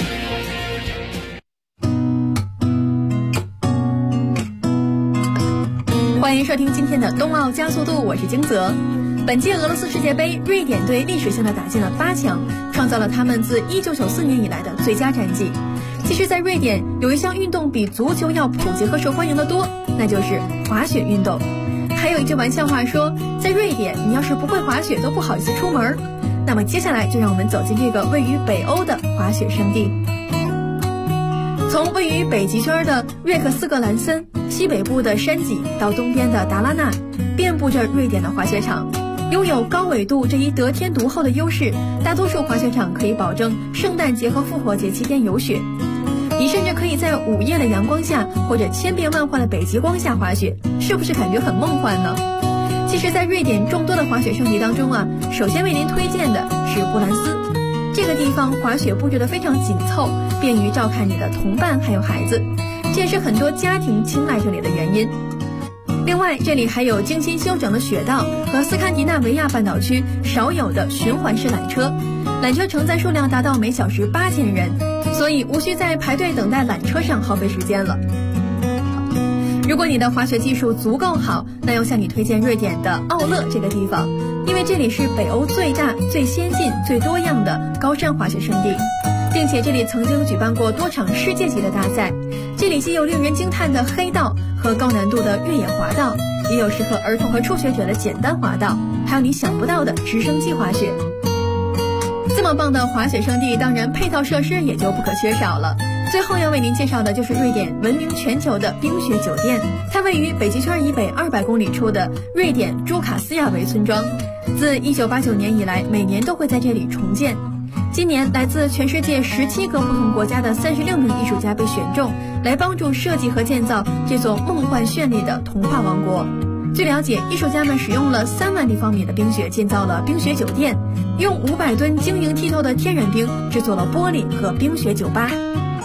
[SPEAKER 14] 欢迎收听今天的冬奥加速度，我是金泽。本届俄罗斯世界杯，瑞典队历史性的打进了8强，创造了他们自1994年以来的最佳战绩。其实，在瑞典有一项运动比足球要普及和受欢迎的多，那就是滑雪运动。还有一句玩笑话说，在瑞典，你要是不会滑雪都不好意思出门。那么接下来就让我们走进这个位于北欧的滑雪胜地。从位于北极圈的瑞克斯格兰森、西北部的山脊到东边的达拉纳，遍布着瑞典的滑雪场。拥有高纬度这一得天独厚的优势，大多数滑雪场可以保证圣诞节和复活节期间有雪。你甚至可以在午夜的阳光下，或者千变万化的北极光下滑雪，是不是感觉很梦幻呢？其实，在瑞典众多的滑雪胜地当中啊，首先为您推荐的是布兰斯。这个地方滑雪布置得非常紧凑，便于照看你的同伴还有孩子，这也是很多家庭青睐这里的原因。另外，这里还有精心修整的雪道和斯堪的纳维亚半岛区少有的循环式缆车，缆车承载数量达到每小时8000人，所以无需在排队等待缆车上耗费时间了。如果你的滑雪技术足够好，那要向你推荐瑞典的奥勒这个地方，因为这里是北欧最大、最先进、最多样的高山滑雪胜地，并且这里曾经举办过多场世界级的大赛。这里既有令人惊叹的黑道和高难度的越野滑道，也有适合儿童和初学者的简单滑道，还有你想不到的直升机滑雪。这么棒的滑雪胜地，当然配套设施也就不可缺少了。最后要为您介绍的就是瑞典闻名全球的冰雪酒店，它位于北极圈以北200公里处的瑞典朱卡斯亚维村庄，自1989年以来，每年都会在这里重建。今年来自全世界17个不同国家的36名艺术家被选中，来帮助设计和建造这座梦幻绚丽的童话王国。据了解，艺术家们使用了3万立方米的冰雪建造了冰雪酒店，用500吨晶莹剔透的天然冰制作了玻璃和冰雪酒吧。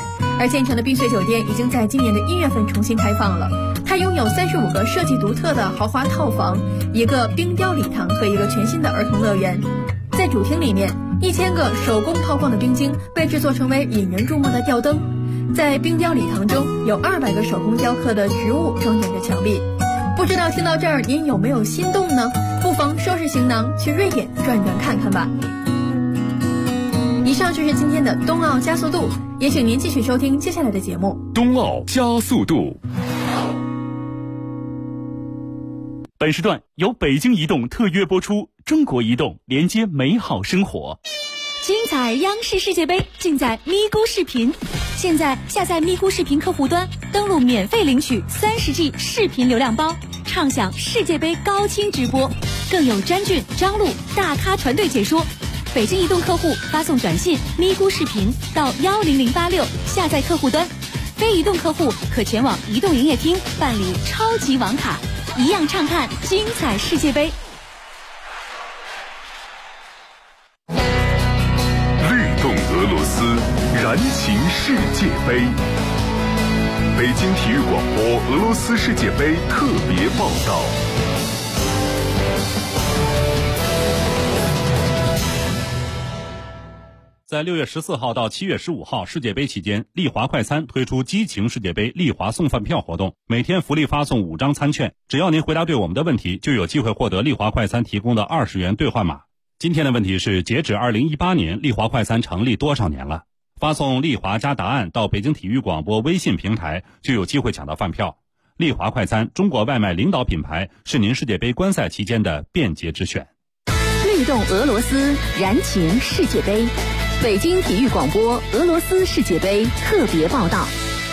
[SPEAKER 14] 而建成的碧穗酒店已经在今年的1月份重新开放了。它拥有35个设计独特的豪华套房，一个冰雕礼堂和一个全新的儿童乐园。在主厅里面，1000个手工抛光的冰晶被制作成为引人入目的吊灯。在冰雕礼堂中，有200个手工雕刻的植物装点着墙壁。不知道听到这儿您有没有心动呢？不妨收拾行囊去瑞典转转看看吧。以上就是今天的冬奥加速度，也请您继续收听接下来的节目。
[SPEAKER 16] 冬奥加速度。
[SPEAKER 3] 本时段由北京移动特约播出，中国移动连接美好生活。
[SPEAKER 5] 精彩央视世界杯尽在咪咕视频，现在下载咪咕视频客户端，登录免费领取30G 视频流量包，畅享世界杯高清直播，更有詹俊、张璐大咖团队解说。北京移动客户发送短信咪咕视频到10086下载客户端，非移动客户可前往移动营业厅办理超级网卡，一样畅看精彩世界杯。
[SPEAKER 8] 律动俄罗斯，燃情世界杯。北京体育广播俄罗斯世界杯特别报道。
[SPEAKER 6] 在6月14号到7月15号世界杯期间，丽华快餐推出激情世界杯丽华送饭票活动，每天福利发送5张餐券，只要您回答对我们的问题，就有机会获得丽华快餐提供的20元兑换码。今天的问题是，截止2018年，丽华快餐成立多少年了？发送丽华加答案到北京体育广播微信平台，就有机会抢到饭票。丽华快餐，中国外卖领导品牌，是您世界杯观赛期间的便捷之选。
[SPEAKER 7] 律动俄罗斯，燃情世界杯。北京体育广播俄罗斯世界杯特别报道。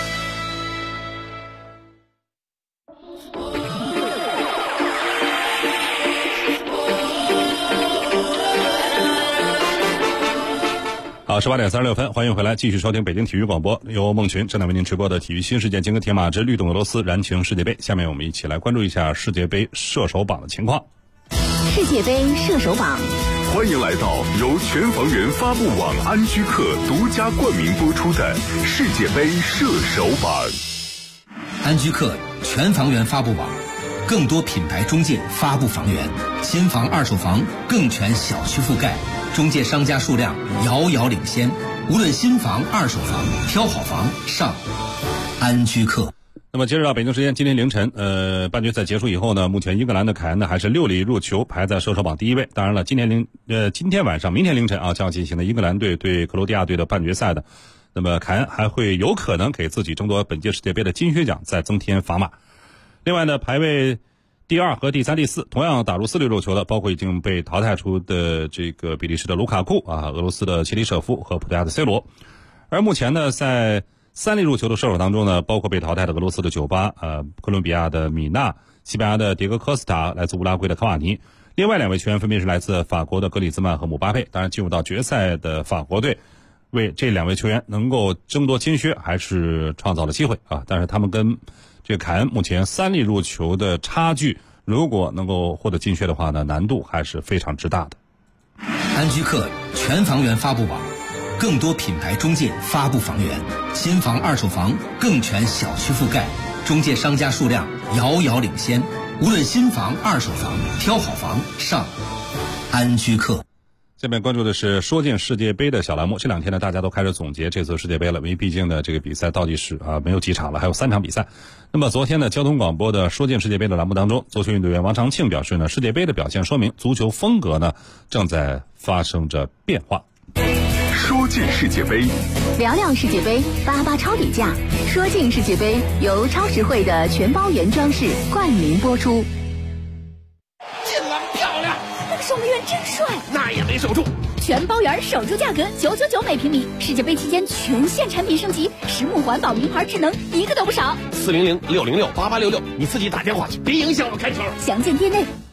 [SPEAKER 6] 好，18点36分，欢迎回来，继续收听北京体育广播，由孟群正在为您直播的体育新世界金戈铁马之律动俄罗斯，燃情世界杯。下面我们一起来关注一下世界杯射手榜的情况。
[SPEAKER 7] 世界杯射手榜。
[SPEAKER 8] 欢迎来到由全房源发布网安居客独家冠名播出的世界杯射手榜。
[SPEAKER 12] 安居客全房源发布网，更多品牌中介发布房源，新房、二手房更全小区覆盖，中介商家数量遥遥领先。无论新房、二手房，挑好房上安居客。
[SPEAKER 6] 那么截止到北京时间今天凌晨，半决赛结束以后呢，目前英格兰的凯恩呢还是6粒入球，排在射手榜第1位。当然了，今天晚上、明天凌晨啊，将要进行的英格兰队对克罗地亚队的半决赛的，那么凯恩还会有可能给自己争夺本届世界杯的金靴奖再增添砝码。另外呢，排位第2和第3、第4同样打入4粒入球的，包括已经被淘汰出的这个比利时的卢卡库啊，俄罗斯的切里舍夫和葡萄牙的 C 罗。而目前呢，在3粒入球的射手当中呢，包括被淘汰的俄罗斯的9巴、哥伦比亚的米纳、西班牙的迭戈科斯塔、来自乌拉圭的卡瓦尼。另外2位球员分别是来自法国的格里兹曼和姆巴佩。当然，进入到决赛的法国队，为这2位球员能够争夺金靴还是创造了机会啊。但是他们跟这个凯恩目前3粒入球的差距，如果能够获得金靴的话呢，难度还是非常之大的。
[SPEAKER 12] 安居客全房源发布网，更多品牌中介发布房源，新房、二手房更全小区覆盖，中介商家数量遥遥领先。无论新房、二手房，挑好房上安居客。
[SPEAKER 6] 下面关注的是说进世界杯的小栏目。这2天呢，大家都开始总结这次世界杯了，因为毕竟呢，这个比赛倒计时没有几场了，还有3场比赛。那么昨天呢，交通广播的说进世界杯的栏目当中，足球运动员王长庆表示呢，世界杯的表现说明足球风格呢正在发生着变化。
[SPEAKER 8] 说进世界杯，
[SPEAKER 7] 聊聊世界杯，88超底价。说进世界杯由超实惠的全包原装饰冠名播出。
[SPEAKER 4] 进了，漂亮！
[SPEAKER 5] 那个守门员真帅，
[SPEAKER 4] 那也没守住。
[SPEAKER 5] 全包圆守住价格999每平米，世界杯期间全线产品升级，实木环保名牌智能一个都不少。
[SPEAKER 4] 400-606-8866，你自己打电话去，别影响我开球。
[SPEAKER 5] 详见店内。
[SPEAKER 15] 其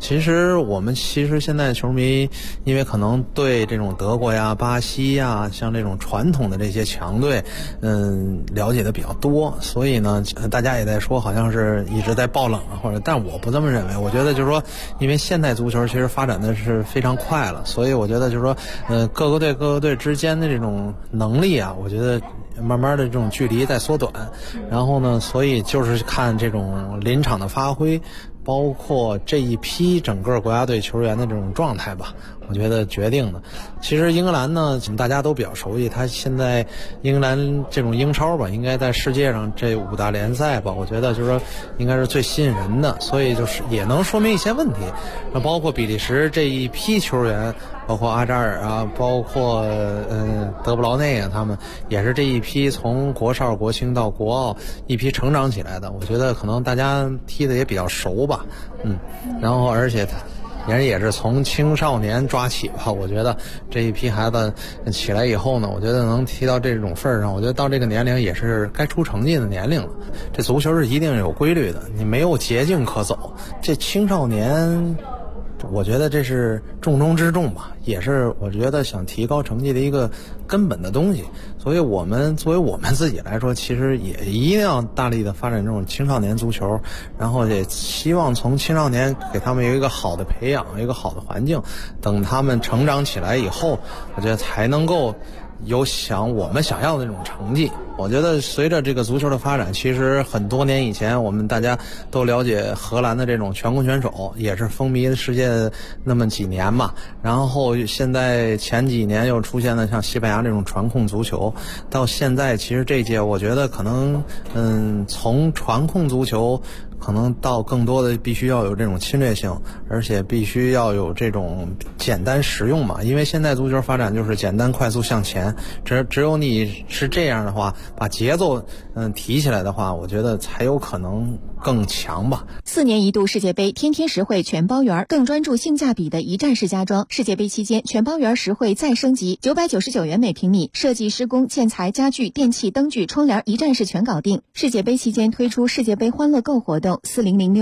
[SPEAKER 21] 其实我们现在球迷，因为可能对这种德国呀、巴西呀，像这种传统的这些强队，了解的比较多，所以呢，大家也在说好像是一直在爆冷啊，或者，但我不这么认为。我觉得就是说，因为现代足球其实发展的是非常快了，所以我觉得就是说，各个队之间的这种能力啊，我觉得慢慢的这种距离在缩短，然后呢，所以就是看这种临场的发挥，包括这一批整个国家队球员的这种状态吧，我觉得决定的。其实英格兰呢，大家都比较熟悉，他现在英格兰这种英超吧，应该在世界上这5大联赛吧，我觉得就是说应该是最吸引人的，所以就是也能说明一些问题。那包括比利时这一批球员，包括阿扎尔啊，包括德布劳内啊，他们也是这一批从国少国青到国奥一批成长起来的，我觉得可能大家踢的也比较熟吧，然后而且人也是从青少年抓起吧，我觉得这一批孩子起来以后呢，我觉得能踢到这种份儿上，我觉得到这个年龄也是该出成绩的年龄了。这足球是一定有规律的，你没有捷径可走。这青少年，我觉得这是重中之重吧，也是我觉得想提高成绩的一个根本的东西。所以作为我们自己来说，其实也一定要大力的发展这种青少年足球，然后也希望从青少年给他们有一个好的培养，一个好的环境，等他们成长起来以后，我觉得才能够有我们想要的那种成绩。我觉得随着这个足球的发展，其实很多年以前我们大家都了解荷兰的这种全攻选手，也是风靡世界那么几年嘛，然后现在前几年又出现了像西班牙这种传控足球，到现在其实这届我觉得可能从传控足球可能到更多的必须要有这种侵略性，而且必须要有这种简单实用嘛，因为现在足球发展就是简单快速向前，只有你是这样的话，把节奏提起来的话，我觉得才有可能更强吧。
[SPEAKER 10] 4年一度世界杯，天天实惠全包圆，更专注性价比的一站式家装。世界杯期间，全包圆实惠再升级，999元每平米，设计、施工、建材、家具、电器、灯具、窗帘一站式全搞定。世界杯期间推出世界杯欢乐购活动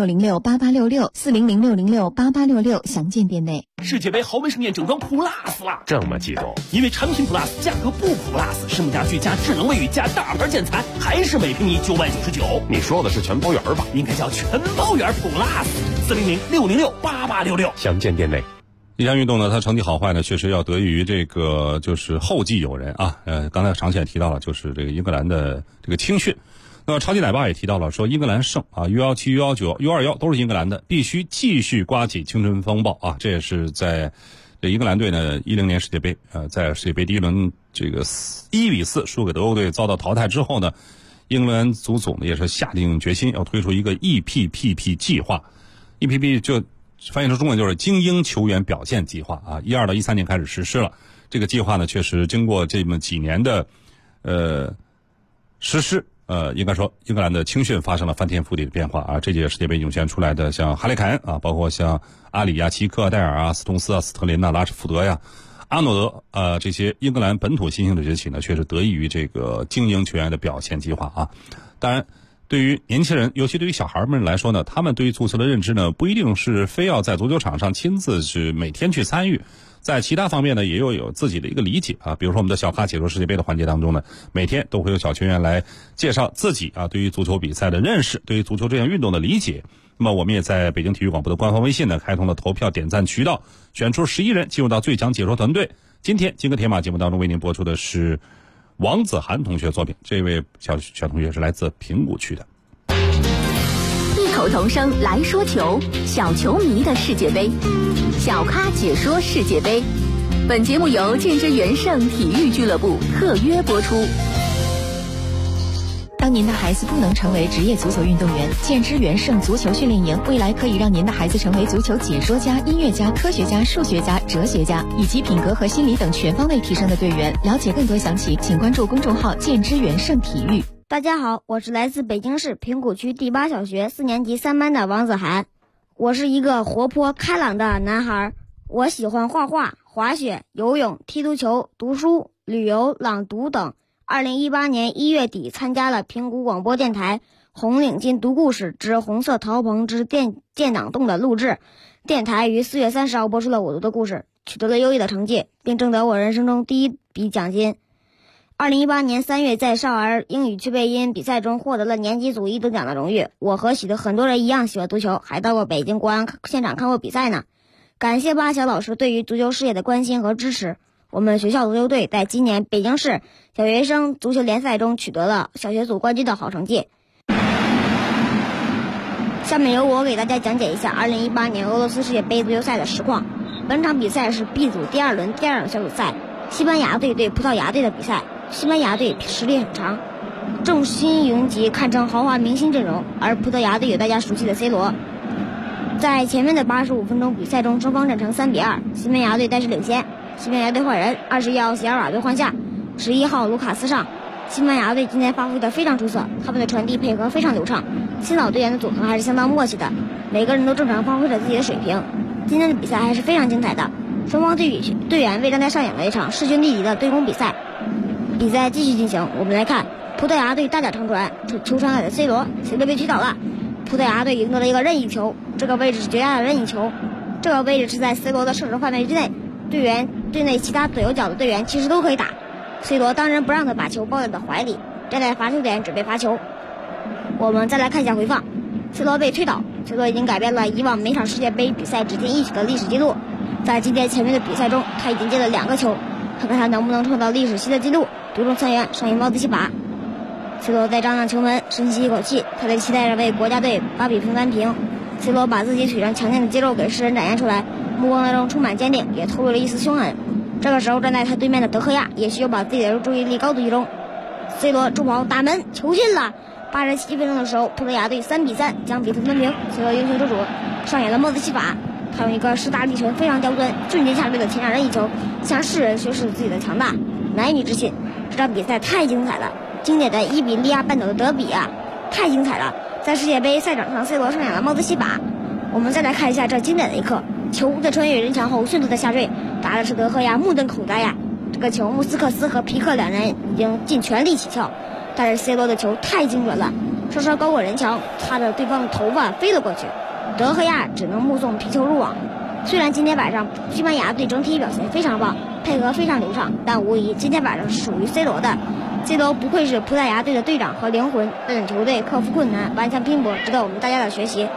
[SPEAKER 10] ，400-606-8866，400-606-8866，详见店内。
[SPEAKER 19] 世界杯豪门盛宴整装 Plus 啦！
[SPEAKER 8] 这么激动？
[SPEAKER 19] 因为产品 Plus 价格不 Plus， 实木家具加智能卫浴加大牌建材，还是每平米999。
[SPEAKER 8] 你说的是全包圆吧？
[SPEAKER 19] 应该叫全包圆 Plus，400-606-8866，
[SPEAKER 8] 详见店内。
[SPEAKER 6] 一项运动呢，它成绩好坏呢，确实要得益于这个就是后继有人啊。刚才常倩也提到了，就是这个英格兰的这个青训。那么超级奶爸也提到了，说英格兰胜啊 U17、U19、U21都是英格兰的，必须继续刮起青春风暴啊！这也是在这英格兰队呢10年世界杯在世界杯第一轮这个1-4输给德国队遭到淘汰之后呢，英格兰足总呢也是下定决心要推出一个 EPPP 计划。EPP 就翻译成中文就是精英球员表现计划啊，12到13年开始实施了。这个计划呢，确实经过这么几年的实施。应该说英格兰的青训发生了翻天覆地的变化啊！这届世界杯涌现出来的像哈雷凯恩啊，包括像阿里呀、齐克、戴尔啊、斯通斯啊、斯特林呐、拉什福德呀、阿诺德这些英格兰本土新星的崛起呢，确实得益于这个精英球员的表现计划啊。当然，对于年轻人，尤其对于小孩们来说呢，他们对于足球的认知呢，不一定是非要在足球场上亲自是每天去参与。在其他方面呢，也有自己的一个理解啊。比如说我们的小咖解说世界杯的环节当中呢，每天都会有小球员来介绍自己对于足球比赛的认识，对于足球这项运动的理解。那么我们也在北京体育广播的官方微信呢，开通了投票点赞渠道，选出11人进入到最强解说团队。今天金戈铁马节目当中为您播出的是王子涵同学作品，这位小同学是来自平谷区的。
[SPEAKER 7] 异口同声来说球，小球迷的世界杯，小咖解说世界杯。本节目由建之元盛体育俱乐部特约播出。
[SPEAKER 10] 当您的孩子不能成为职业足球运动员，建之元盛足球训练营未来可以让您的孩子成为足球解说家、音乐家、科学家、数学家、哲学家，以及品格和心理等全方位提升的队员。了解更多详情，请关注公众号建之元盛体育。
[SPEAKER 22] 大家好，我是来自北京市平谷区第8小学4年级3班的王子涵。我是一个活泼开朗的男孩，我喜欢画画、滑雪、游泳、踢足球、读书、旅游、朗读等。2018年1月底参加了平谷广播电台红领巾读故事之红色陶棚之建党洞的录制， 电台于4月30号播出了我读的故事，取得了优异的成绩，并争得我人生中第一笔奖金。2018年3月，在少儿英语趣配音比赛中获得了年级组1等奖的荣誉。我和许多很多人一样喜欢足球，还到过北京国安现场看过比赛呢。感谢巴小老师对于足球事业的关心和支持。我们学校足球队在今年北京市小学生足球联赛中取得了小学组冠军的好成绩。下面由我给大家讲解一下2018年俄罗斯世界杯足球赛的实况。本场比赛是 B 组第2轮第2小组赛，西班牙队对葡萄牙队的比赛。西班牙队实力很强，众星云集，堪称豪华明星阵容，而葡萄牙队有大家熟悉的 C 罗。在前面的85分钟比赛中，双方战成3-2，西班牙队暂时领先。西班牙队换人，21号席尔瓦被换下，11号卢卡斯上。西班牙队今天发挥得非常出色，他们的传递配合非常流畅，新老队员的组合还是相当默契的，每个人都正常发挥着自己的水平。今天的比赛还是非常精彩的，双方队员为正在上演了一场势均力敌的对攻比赛。比赛继续进行，我们来看葡萄牙队大脚长传，球传给了 C 罗被推倒了。葡萄牙队赢得了一个任意球，这个位置是绝佳的任意球，这个位置是在 C 罗的射程范围之内，队内其他左右脚的队员其实都可以打。C 罗当然不让他把球抱在他的怀里，站在罚球点准备罚球。我们再来看一下回放 ，C 罗被推倒 ，C 罗已经改变了以往每场世界杯比赛只进1球的历史记录，在今天前面的比赛中，他已经进了2个球，看看他能不能创造历史新的记录，独中3元，上演帽子戏法。C 罗在张亮球门，深吸一口气，他在期待着为国家队8比0扳平。C 罗把自己腿上强健的肌肉给世人展现出来，目光当中充满坚定，也透露了一丝凶狠。这个时候站在他对面的德赫亚也需要把自己的注意力高度集中。C 罗助跑打门，球进了。87分钟的时候，葡萄牙队3比3将比分扳平。C 罗英雄之主上演了帽子戏法，他用一个势大力沉、非常刁钻、瞬间下坠的前场任意球，向世人宣示自己的强大，难以置信。这场比赛太精彩了，经典的伊比利亚半岛的德比啊，太精彩了！在世界杯赛场上 ，C 罗上演了帽子戏法。我们再来看一下这经典的一刻，球在穿越人墙后迅速的下坠，打的是德赫亚目瞪口呆呀。这个球，穆斯克斯和皮克两人已经尽全力起跳，但是 C 罗的球太精准了，稍稍高过人墙，擦着对方的头发飞了过去，德赫亚只能目送皮球入网。虽然今天晚上西班牙队整体表现非常棒，配合非常流畅，但无疑今天晚上是属于 C 罗的。C 罗不愧是葡萄牙队的队长和灵魂，带领球队克服困难，顽强拼搏，值得我们大家的学习。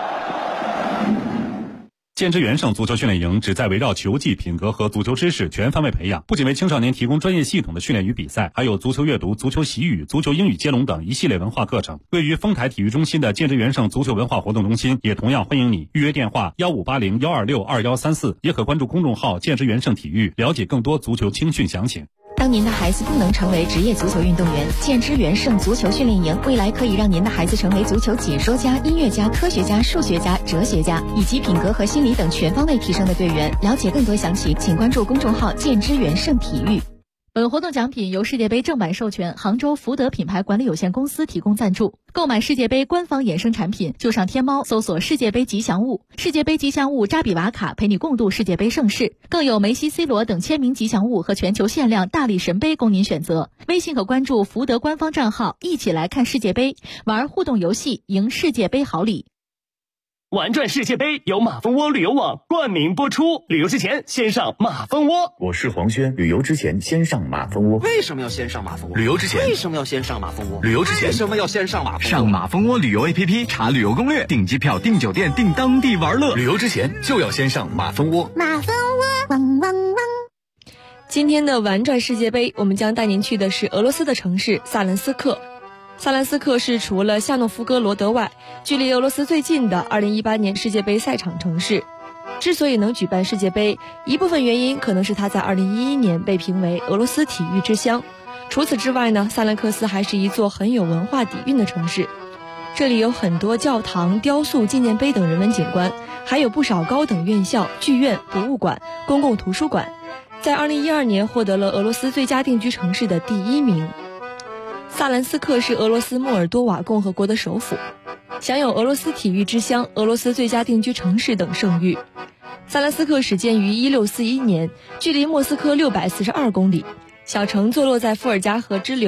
[SPEAKER 6] 建之元盛足球训练营旨在围绕球技、品格和足球知识全方位培养，不仅为青少年提供专业系统的训练与比赛，还有足球阅读、足球习语、足球英语接龙等一系列文化课程。位于丰台体育中心的建之元盛足球文化活动中心也同样欢迎你，预约电话1580-126-2134，也可关注公众号建之元盛体育，了解更多足球青训详情。
[SPEAKER 10] 当您的孩子不能成为职业足球运动员，建之元盛足球训练营未来可以让您的孩子成为足球解说家、音乐家、科学家、数学家、哲学家，以及品格和心理等全方位提升的队员。了解更多详情，请关注公众号建之元盛体育。
[SPEAKER 5] 本活动奖品由世界杯正版授权杭州福德品牌管理有限公司提供赞助。购买世界杯官方衍生产品，就上天猫搜索世界杯吉祥物，世界杯吉祥物扎比瓦卡陪你共度世界杯盛世，更有梅西、C 罗等签名吉祥物和全球限量大力神杯供您选择。微信可关注福德官方账号，一起来看世界杯，玩互动游戏，赢世界杯好礼。
[SPEAKER 3] 玩转世界杯由马蜂窝旅游网冠名播出，旅游之前先上马蜂窝。
[SPEAKER 9] 我是黄轩，旅游之前先上马蜂窝。
[SPEAKER 4] 为什么要先上马蜂窝？
[SPEAKER 9] 旅游之前
[SPEAKER 4] 为什么要先上马蜂窝？
[SPEAKER 9] 旅游之前
[SPEAKER 4] 为什么要先上马蜂窝？
[SPEAKER 9] 上马蜂窝旅游 APP 查旅游攻略，订机票、订酒店、订当地玩乐。旅游之前就要先上马蜂窝。
[SPEAKER 17] 马蜂窝，汪汪汪！
[SPEAKER 13] 今天的玩转世界杯，我们将带您去的是俄罗斯的城市萨兰斯克。萨兰斯克是除了夏诺夫哥罗德外，距离俄罗斯最近的2018年世界杯赛场城市。之所以能举办世界杯，一部分原因可能是它在2011年被评为俄罗斯体育之乡。除此之外呢，萨兰克斯还是一座很有文化底蕴的城市。这里有很多教堂、雕塑、纪念碑等人文景观，还有不少高等院校、剧院、博物馆、公共图书馆。在2012年获得了俄罗斯最佳定居城市的第1名。萨兰斯克是俄罗斯莫尔多瓦共和国的首府，享有俄罗斯体育之乡、俄罗斯最佳定居城市等盛誉。萨兰斯克始建于1641年，距离莫斯科642公里。小城坐落在伏尔加河支流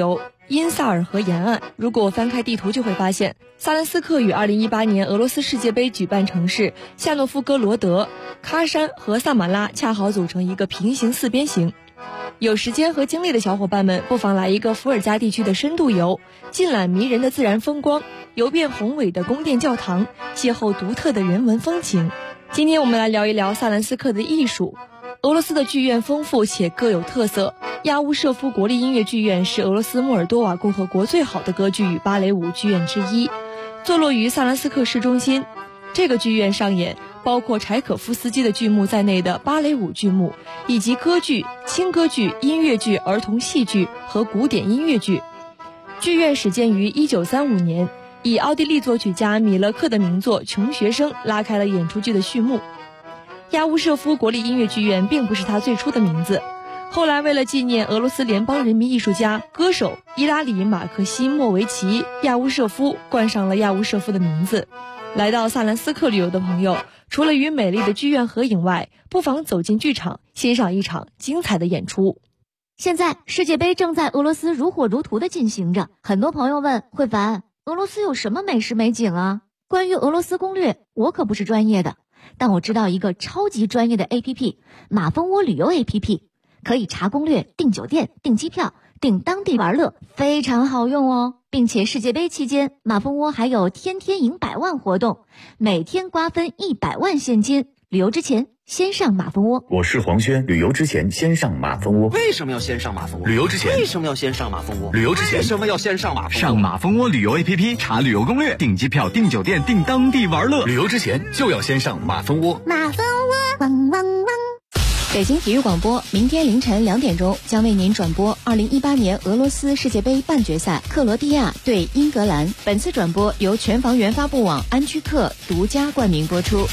[SPEAKER 13] 因萨尔河沿岸。如果翻开地图就会发现，萨兰斯克与2018年俄罗斯世界杯举办城市夏诺夫哥罗德、喀山和萨马拉恰好组成一个平行四边形。有时间和精力的小伙伴们，不妨来一个伏尔加地区的深度游，尽览迷人的自然风光，游遍宏伟的宫殿教堂，邂逅独特的人文风情。今天我们来聊一聊萨兰斯克的艺术。俄罗斯的剧院丰富且各有特色。亚乌舍夫国立音乐剧院是俄罗斯莫尔多瓦共和国最好的歌剧与芭蕾舞剧院之一，坐落于萨兰斯克市中心。这个剧院上演包括柴可夫斯基的剧目在内的芭蕾舞剧目，以及歌剧、轻歌剧、音乐剧、儿童戏剧和古典音乐剧。剧院始建于1935年，以奥地利作曲家米勒克的名作《穷学生》拉开了演出剧的序幕。亚乌舍夫国立音乐剧院并不是他最初的名字，后来为了纪念俄罗斯联邦人民艺术家、歌手伊拉里·马克西莫维奇·亚乌舍夫冠上了亚乌舍夫的名字。来到萨兰斯克旅游的朋友，除了与美丽的剧院合影外，不妨走进剧场，欣赏一场精彩的演出。
[SPEAKER 5] 现在世界杯正在俄罗斯如火如荼地进行着，很多朋友问慧凡，俄罗斯有什么美食美景啊？关于俄罗斯攻略，我可不是专业的，但我知道一个超级专业的 APP， 马蜂窝旅游 APP， 可以查攻略、订酒店、订机票、订当地玩乐，非常好用哦。并且世界杯期间，马蜂窝还有天天赢100万活动，每天瓜分100万现金。旅游之前先上马蜂窝。
[SPEAKER 9] 我是黄轩，旅游之前先上马蜂窝。
[SPEAKER 4] 为什么要先上马蜂窝？
[SPEAKER 9] 旅游之前
[SPEAKER 4] 为什么要先上马蜂窝？
[SPEAKER 9] 旅游之前
[SPEAKER 4] 为什么要先上马蜂窝？
[SPEAKER 9] 上马蜂窝旅游 APP 查旅游攻略，订机票、订酒店、订当地玩乐。旅游之前就要先上马蜂窝。
[SPEAKER 17] 马蜂窝，汪汪汪！
[SPEAKER 10] 北京体育广播明天凌晨2点钟将为您转播2018年俄罗斯世界杯半决赛克罗地亚对英格兰。本次转播由全房源发布网安居客独家冠名播出。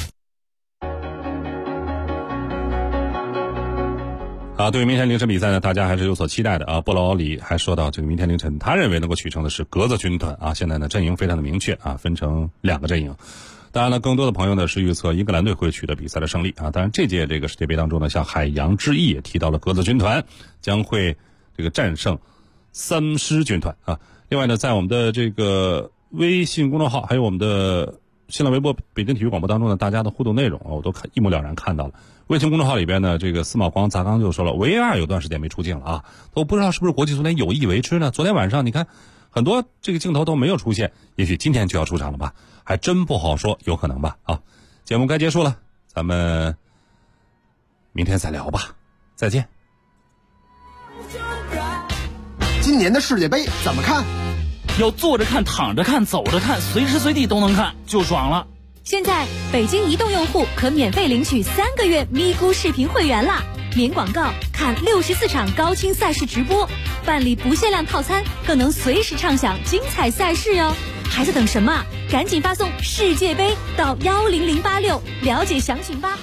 [SPEAKER 6] 对于明天凌晨比赛呢，大家还是有所期待的啊。布劳里还说到，这个明天凌晨他认为能够取胜的是格子军团啊。现在呢阵营非常的明确啊，分成2个阵营。当然了，更多的朋友呢是预测英格兰队会取得比赛的胜利啊。当然这届这个世界杯当中呢，像海洋之翼也提到了格子军团将会这个战胜三狮军团啊。另外呢，在我们的这个微信公众号还有我们的新浪微博北京体育广播当中呢，大家的互动内容我都一目了然看到了。微信公众号里边呢，这个司马光砸缸就说了，VAR 有段时间没出镜了啊，都不知道是不是国际足联有意为之呢？昨天晚上你看很多这个镜头都没有出现，也许今天就要出场了吧，还真不好说，有可能吧啊。节目该结束了，咱们明天再聊吧，再见。
[SPEAKER 2] 今年的世界杯怎么看？
[SPEAKER 19] 要坐着看、躺着看、走着看，随时随地都能看，就爽了。
[SPEAKER 5] 现在北京移动用户可免费领取3个月咪咕视频会员啦！免广告看64场高清赛事直播，办理不限量套餐，更能随时畅享精彩赛事哦！还在等什么？赶紧发送世界杯到10086了解详情吧。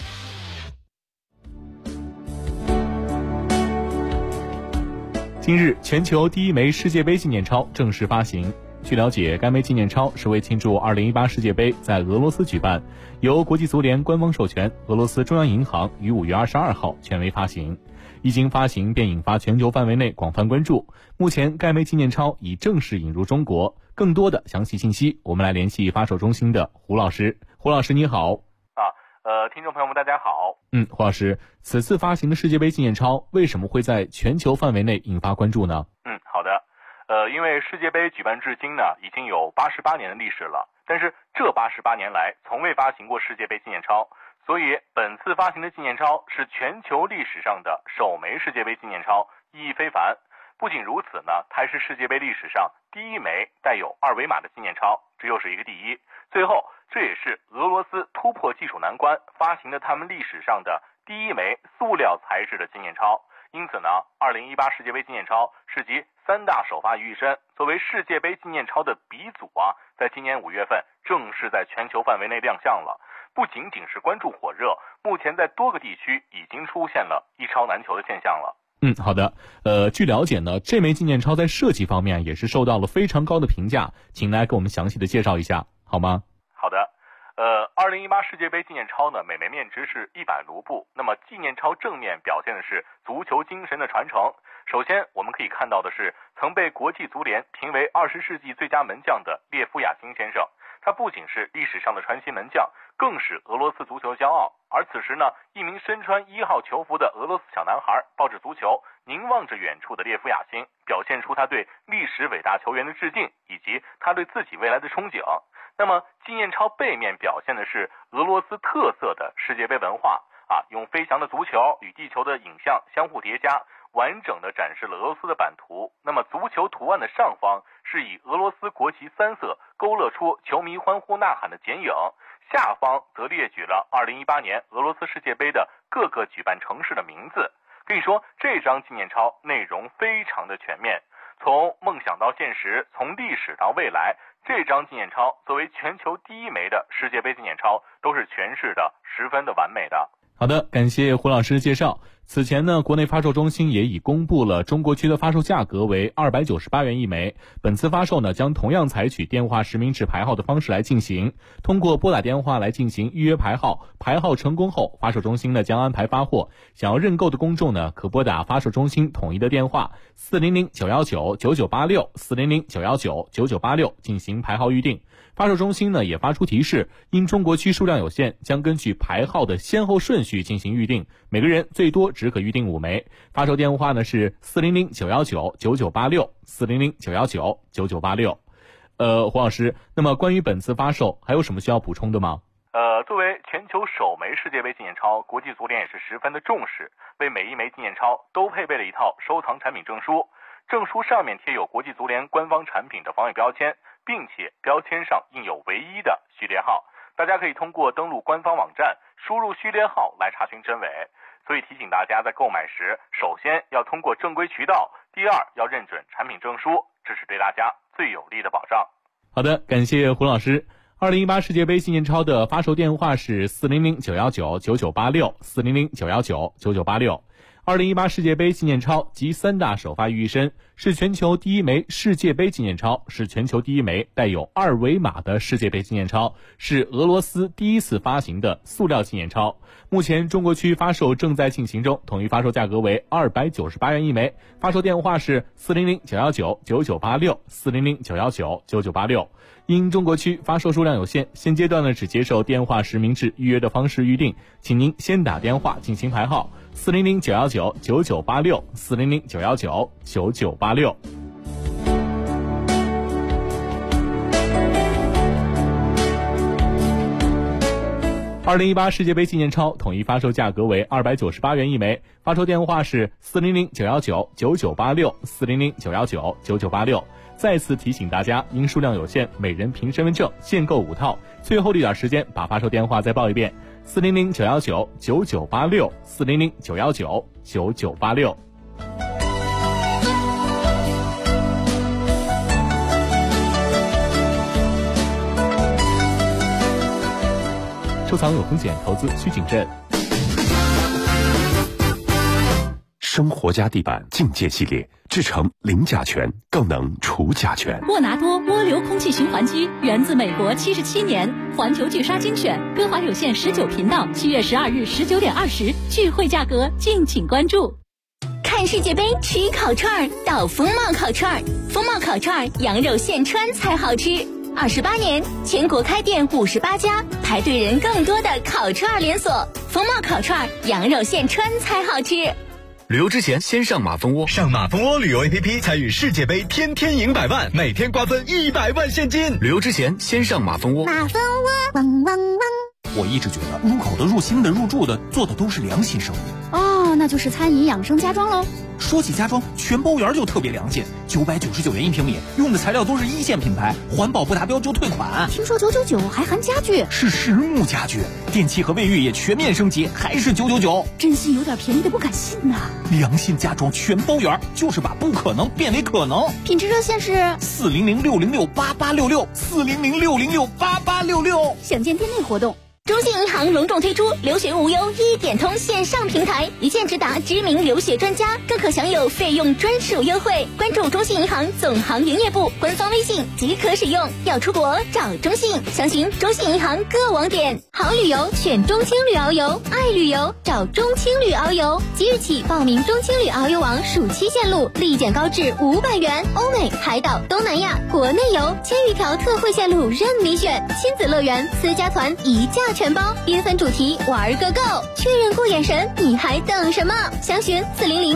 [SPEAKER 11] 今日，全球第一枚世界杯纪念钞正式发行。据了解，该枚纪念钞是为庆祝2018世界杯在俄罗斯举办，由国际足联官方授权，俄罗斯中央银行于5月22号权威发行。一经发行便引发全球范围内广泛关注。目前，该枚纪念钞已正式引入中国。更多的详细信息，我们来联系发售中心的胡老师。胡老师你好。
[SPEAKER 23] 听众朋友们大家好。
[SPEAKER 11] 胡老师，此次发行的世界杯纪念钞为什么会在全球范围内引发关注呢？
[SPEAKER 23] 好的。因为世界杯举办至今呢，已经有88年的历史了，但是这88年来从未发行过世界杯纪念钞，所以本次发行的纪念钞是全球历史上的首枚世界杯纪念钞，意义非凡。不仅如此呢，它还是世界杯历史上第一枚带有2维码的纪念钞，这又是一个第一。最后，这也是俄罗斯突破技术难关发行的他们历史上的第一枚塑料材质的纪念钞。因此呢，2018世界杯纪念钞是集3大首发于一身，作为世界杯纪念钞的鼻祖啊，在今年5月份正式在全球范围内亮相了。不仅仅是关注火热，目前在多个地区已经出现了一钞难求的现象了。
[SPEAKER 11] 好的。据了解呢，这枚纪念钞在设计方面也是受到了非常高的评价，请来给我们详细的介绍一下好吗？
[SPEAKER 23] 好的。2018世界杯纪念钞呢，每枚面值是100卢布。那么纪念钞正面表现的是足球精神的传承， 首先，我们可以看到的是，曾被国际足联评为20世纪最佳门将的列夫亚辛先生。他不仅是历史上的传奇门将，更是俄罗斯足球骄傲。而此时呢，一名身穿1号球服的俄罗斯小男孩抱着足球，凝望着远处的列夫亚辛，表现出他对历史伟大球员的致敬，以及他对自己未来的憧憬。那么纪念钞背面表现的是俄罗斯特色的世界杯文化用飞翔的足球与地球的影像相互叠加，完整的展示了俄罗斯的版图。那么足球图案的上方是以俄罗斯国旗3色勾勒出球迷欢呼呐喊的剪影，下方则列举了2018年俄罗斯世界杯的各个举办城市的名字。可以说这张纪念钞内容非常的全面，从梦想到现实，从历史到未来，这张纪念钞作为全球第1枚的世界杯纪念钞，都是诠释的十分的完美的。
[SPEAKER 11] 好的，感谢胡老师介绍。此前呢，国内发售中心也已公布了中国区的发售价格为298元一枚。本次发售呢，将同样采取电话实名制排号的方式来进行，通过拨打电话来进行预约排号，排号成功后，发售中心呢将安排发货。想要认购的公众呢，可拨打发售中心统一的电话400-919-9986 400-919-9986进行排号预定。发售中心呢也发出提示，因中国区数量有限，将根据排号的先后顺序进行预定，每个人最多只可预定5枚。发售电话呢是400-919-9986 400-919-9986。胡老师，那么关于本次发售还有什么需要补充的吗？
[SPEAKER 23] 作为全球首枚世界杯纪念钞，国际足联也是十分的重视，为每一枚纪念钞都配备了一套收藏产品证书。证书上面贴有国际足联官方产品的防伪标签，并且标签上印有唯一的序列号。大家可以通过登录官方网站输入序列号来查询真伪。所以提醒大家在购买时，首先要通过正规渠道，第二要认准产品证书，这是对大家最有力的保障。
[SPEAKER 11] 好的，感谢胡老师。2018世界杯纪念钞的发售电话是400-919-9986 400-919-9986。2018世界杯纪念钞集3大首发于一身，是全球第1枚世界杯纪念钞，是全球第1枚带有2维码的世界杯纪念钞，是俄罗斯第1次发行的塑料纪念钞。目前中国区发售正在进行中，统一发售价格为298元一枚，发售电话是400-919-9986 400-919-9986。因中国区发售数量有限，现阶段呢只接受电话实名制预约的方式预定，请您先打电话进行排号400-919-9986 400-919-9986。2018世界杯纪念钞统一发售价格为298元一枚，发售电话是400-919-9986 400-919-9986。再次提醒大家，因数量有限，每人凭身份证限购5套。最后的一点时间，把发售电话再报一遍：400-919-9986 400-919-9986。收藏有风险，投资需谨慎。
[SPEAKER 8] 生活家地板境界系列，制成零甲醛，更能除甲醛。
[SPEAKER 5] 沃拿多涡流空气循环机源自美国77年，环球巨鲨精选，歌华有线19频道，7月12日19点20，聚会价格敬请关注。
[SPEAKER 17] 看世界杯吃烤串到风貌烤串，风貌烤串羊肉现穿才好吃。28年，全国开店58家，排队人更多的烤串连锁。风貌烤串羊肉现穿才好吃。
[SPEAKER 9] 旅游之前先上马蜂窝，上马蜂窝旅游 APP 参与世界杯，天天赢100万，每天瓜分100万现金。旅游之前先上马蜂窝。
[SPEAKER 22] 马蜂窝，汪汪汪。
[SPEAKER 19] 我一直觉得入口的、入心的、入住的做的都是良心生意。
[SPEAKER 22] 哦，那就是餐饮养生家装喽。
[SPEAKER 19] 说起家装，全包园就特别良心，999元一平米，用的材料都是1线品牌，环保不达标就退款。
[SPEAKER 22] 听说999还含家具，
[SPEAKER 19] 是实木家具，电器和卫浴也全面升级，还是999。
[SPEAKER 22] 真心有点便宜的不敢信呐。
[SPEAKER 19] 良心家装全包园，就是把不可能变为可能。
[SPEAKER 22] 品质热线是
[SPEAKER 19] 400-606-8866 400-606-8866。
[SPEAKER 22] 详见店内活动。
[SPEAKER 17] 中信银行隆重推出留学无忧一点通线上平台，一键直达知名留学专家，更可享有费用专属优惠。关注中信银行总行营业部官方微信即可使用。要出国找中信，详询中信银行各网点。好旅游选中青旅遨游，爱旅游找中青旅遨游。即日起报名中青旅遨游网暑期线路，立减高至500元。欧美、海岛、东南亚、国内游1000余条特惠线路任你选。亲子乐园、私家团一价全包，缤纷主题玩个够。确认过眼神，你还等什么？详询400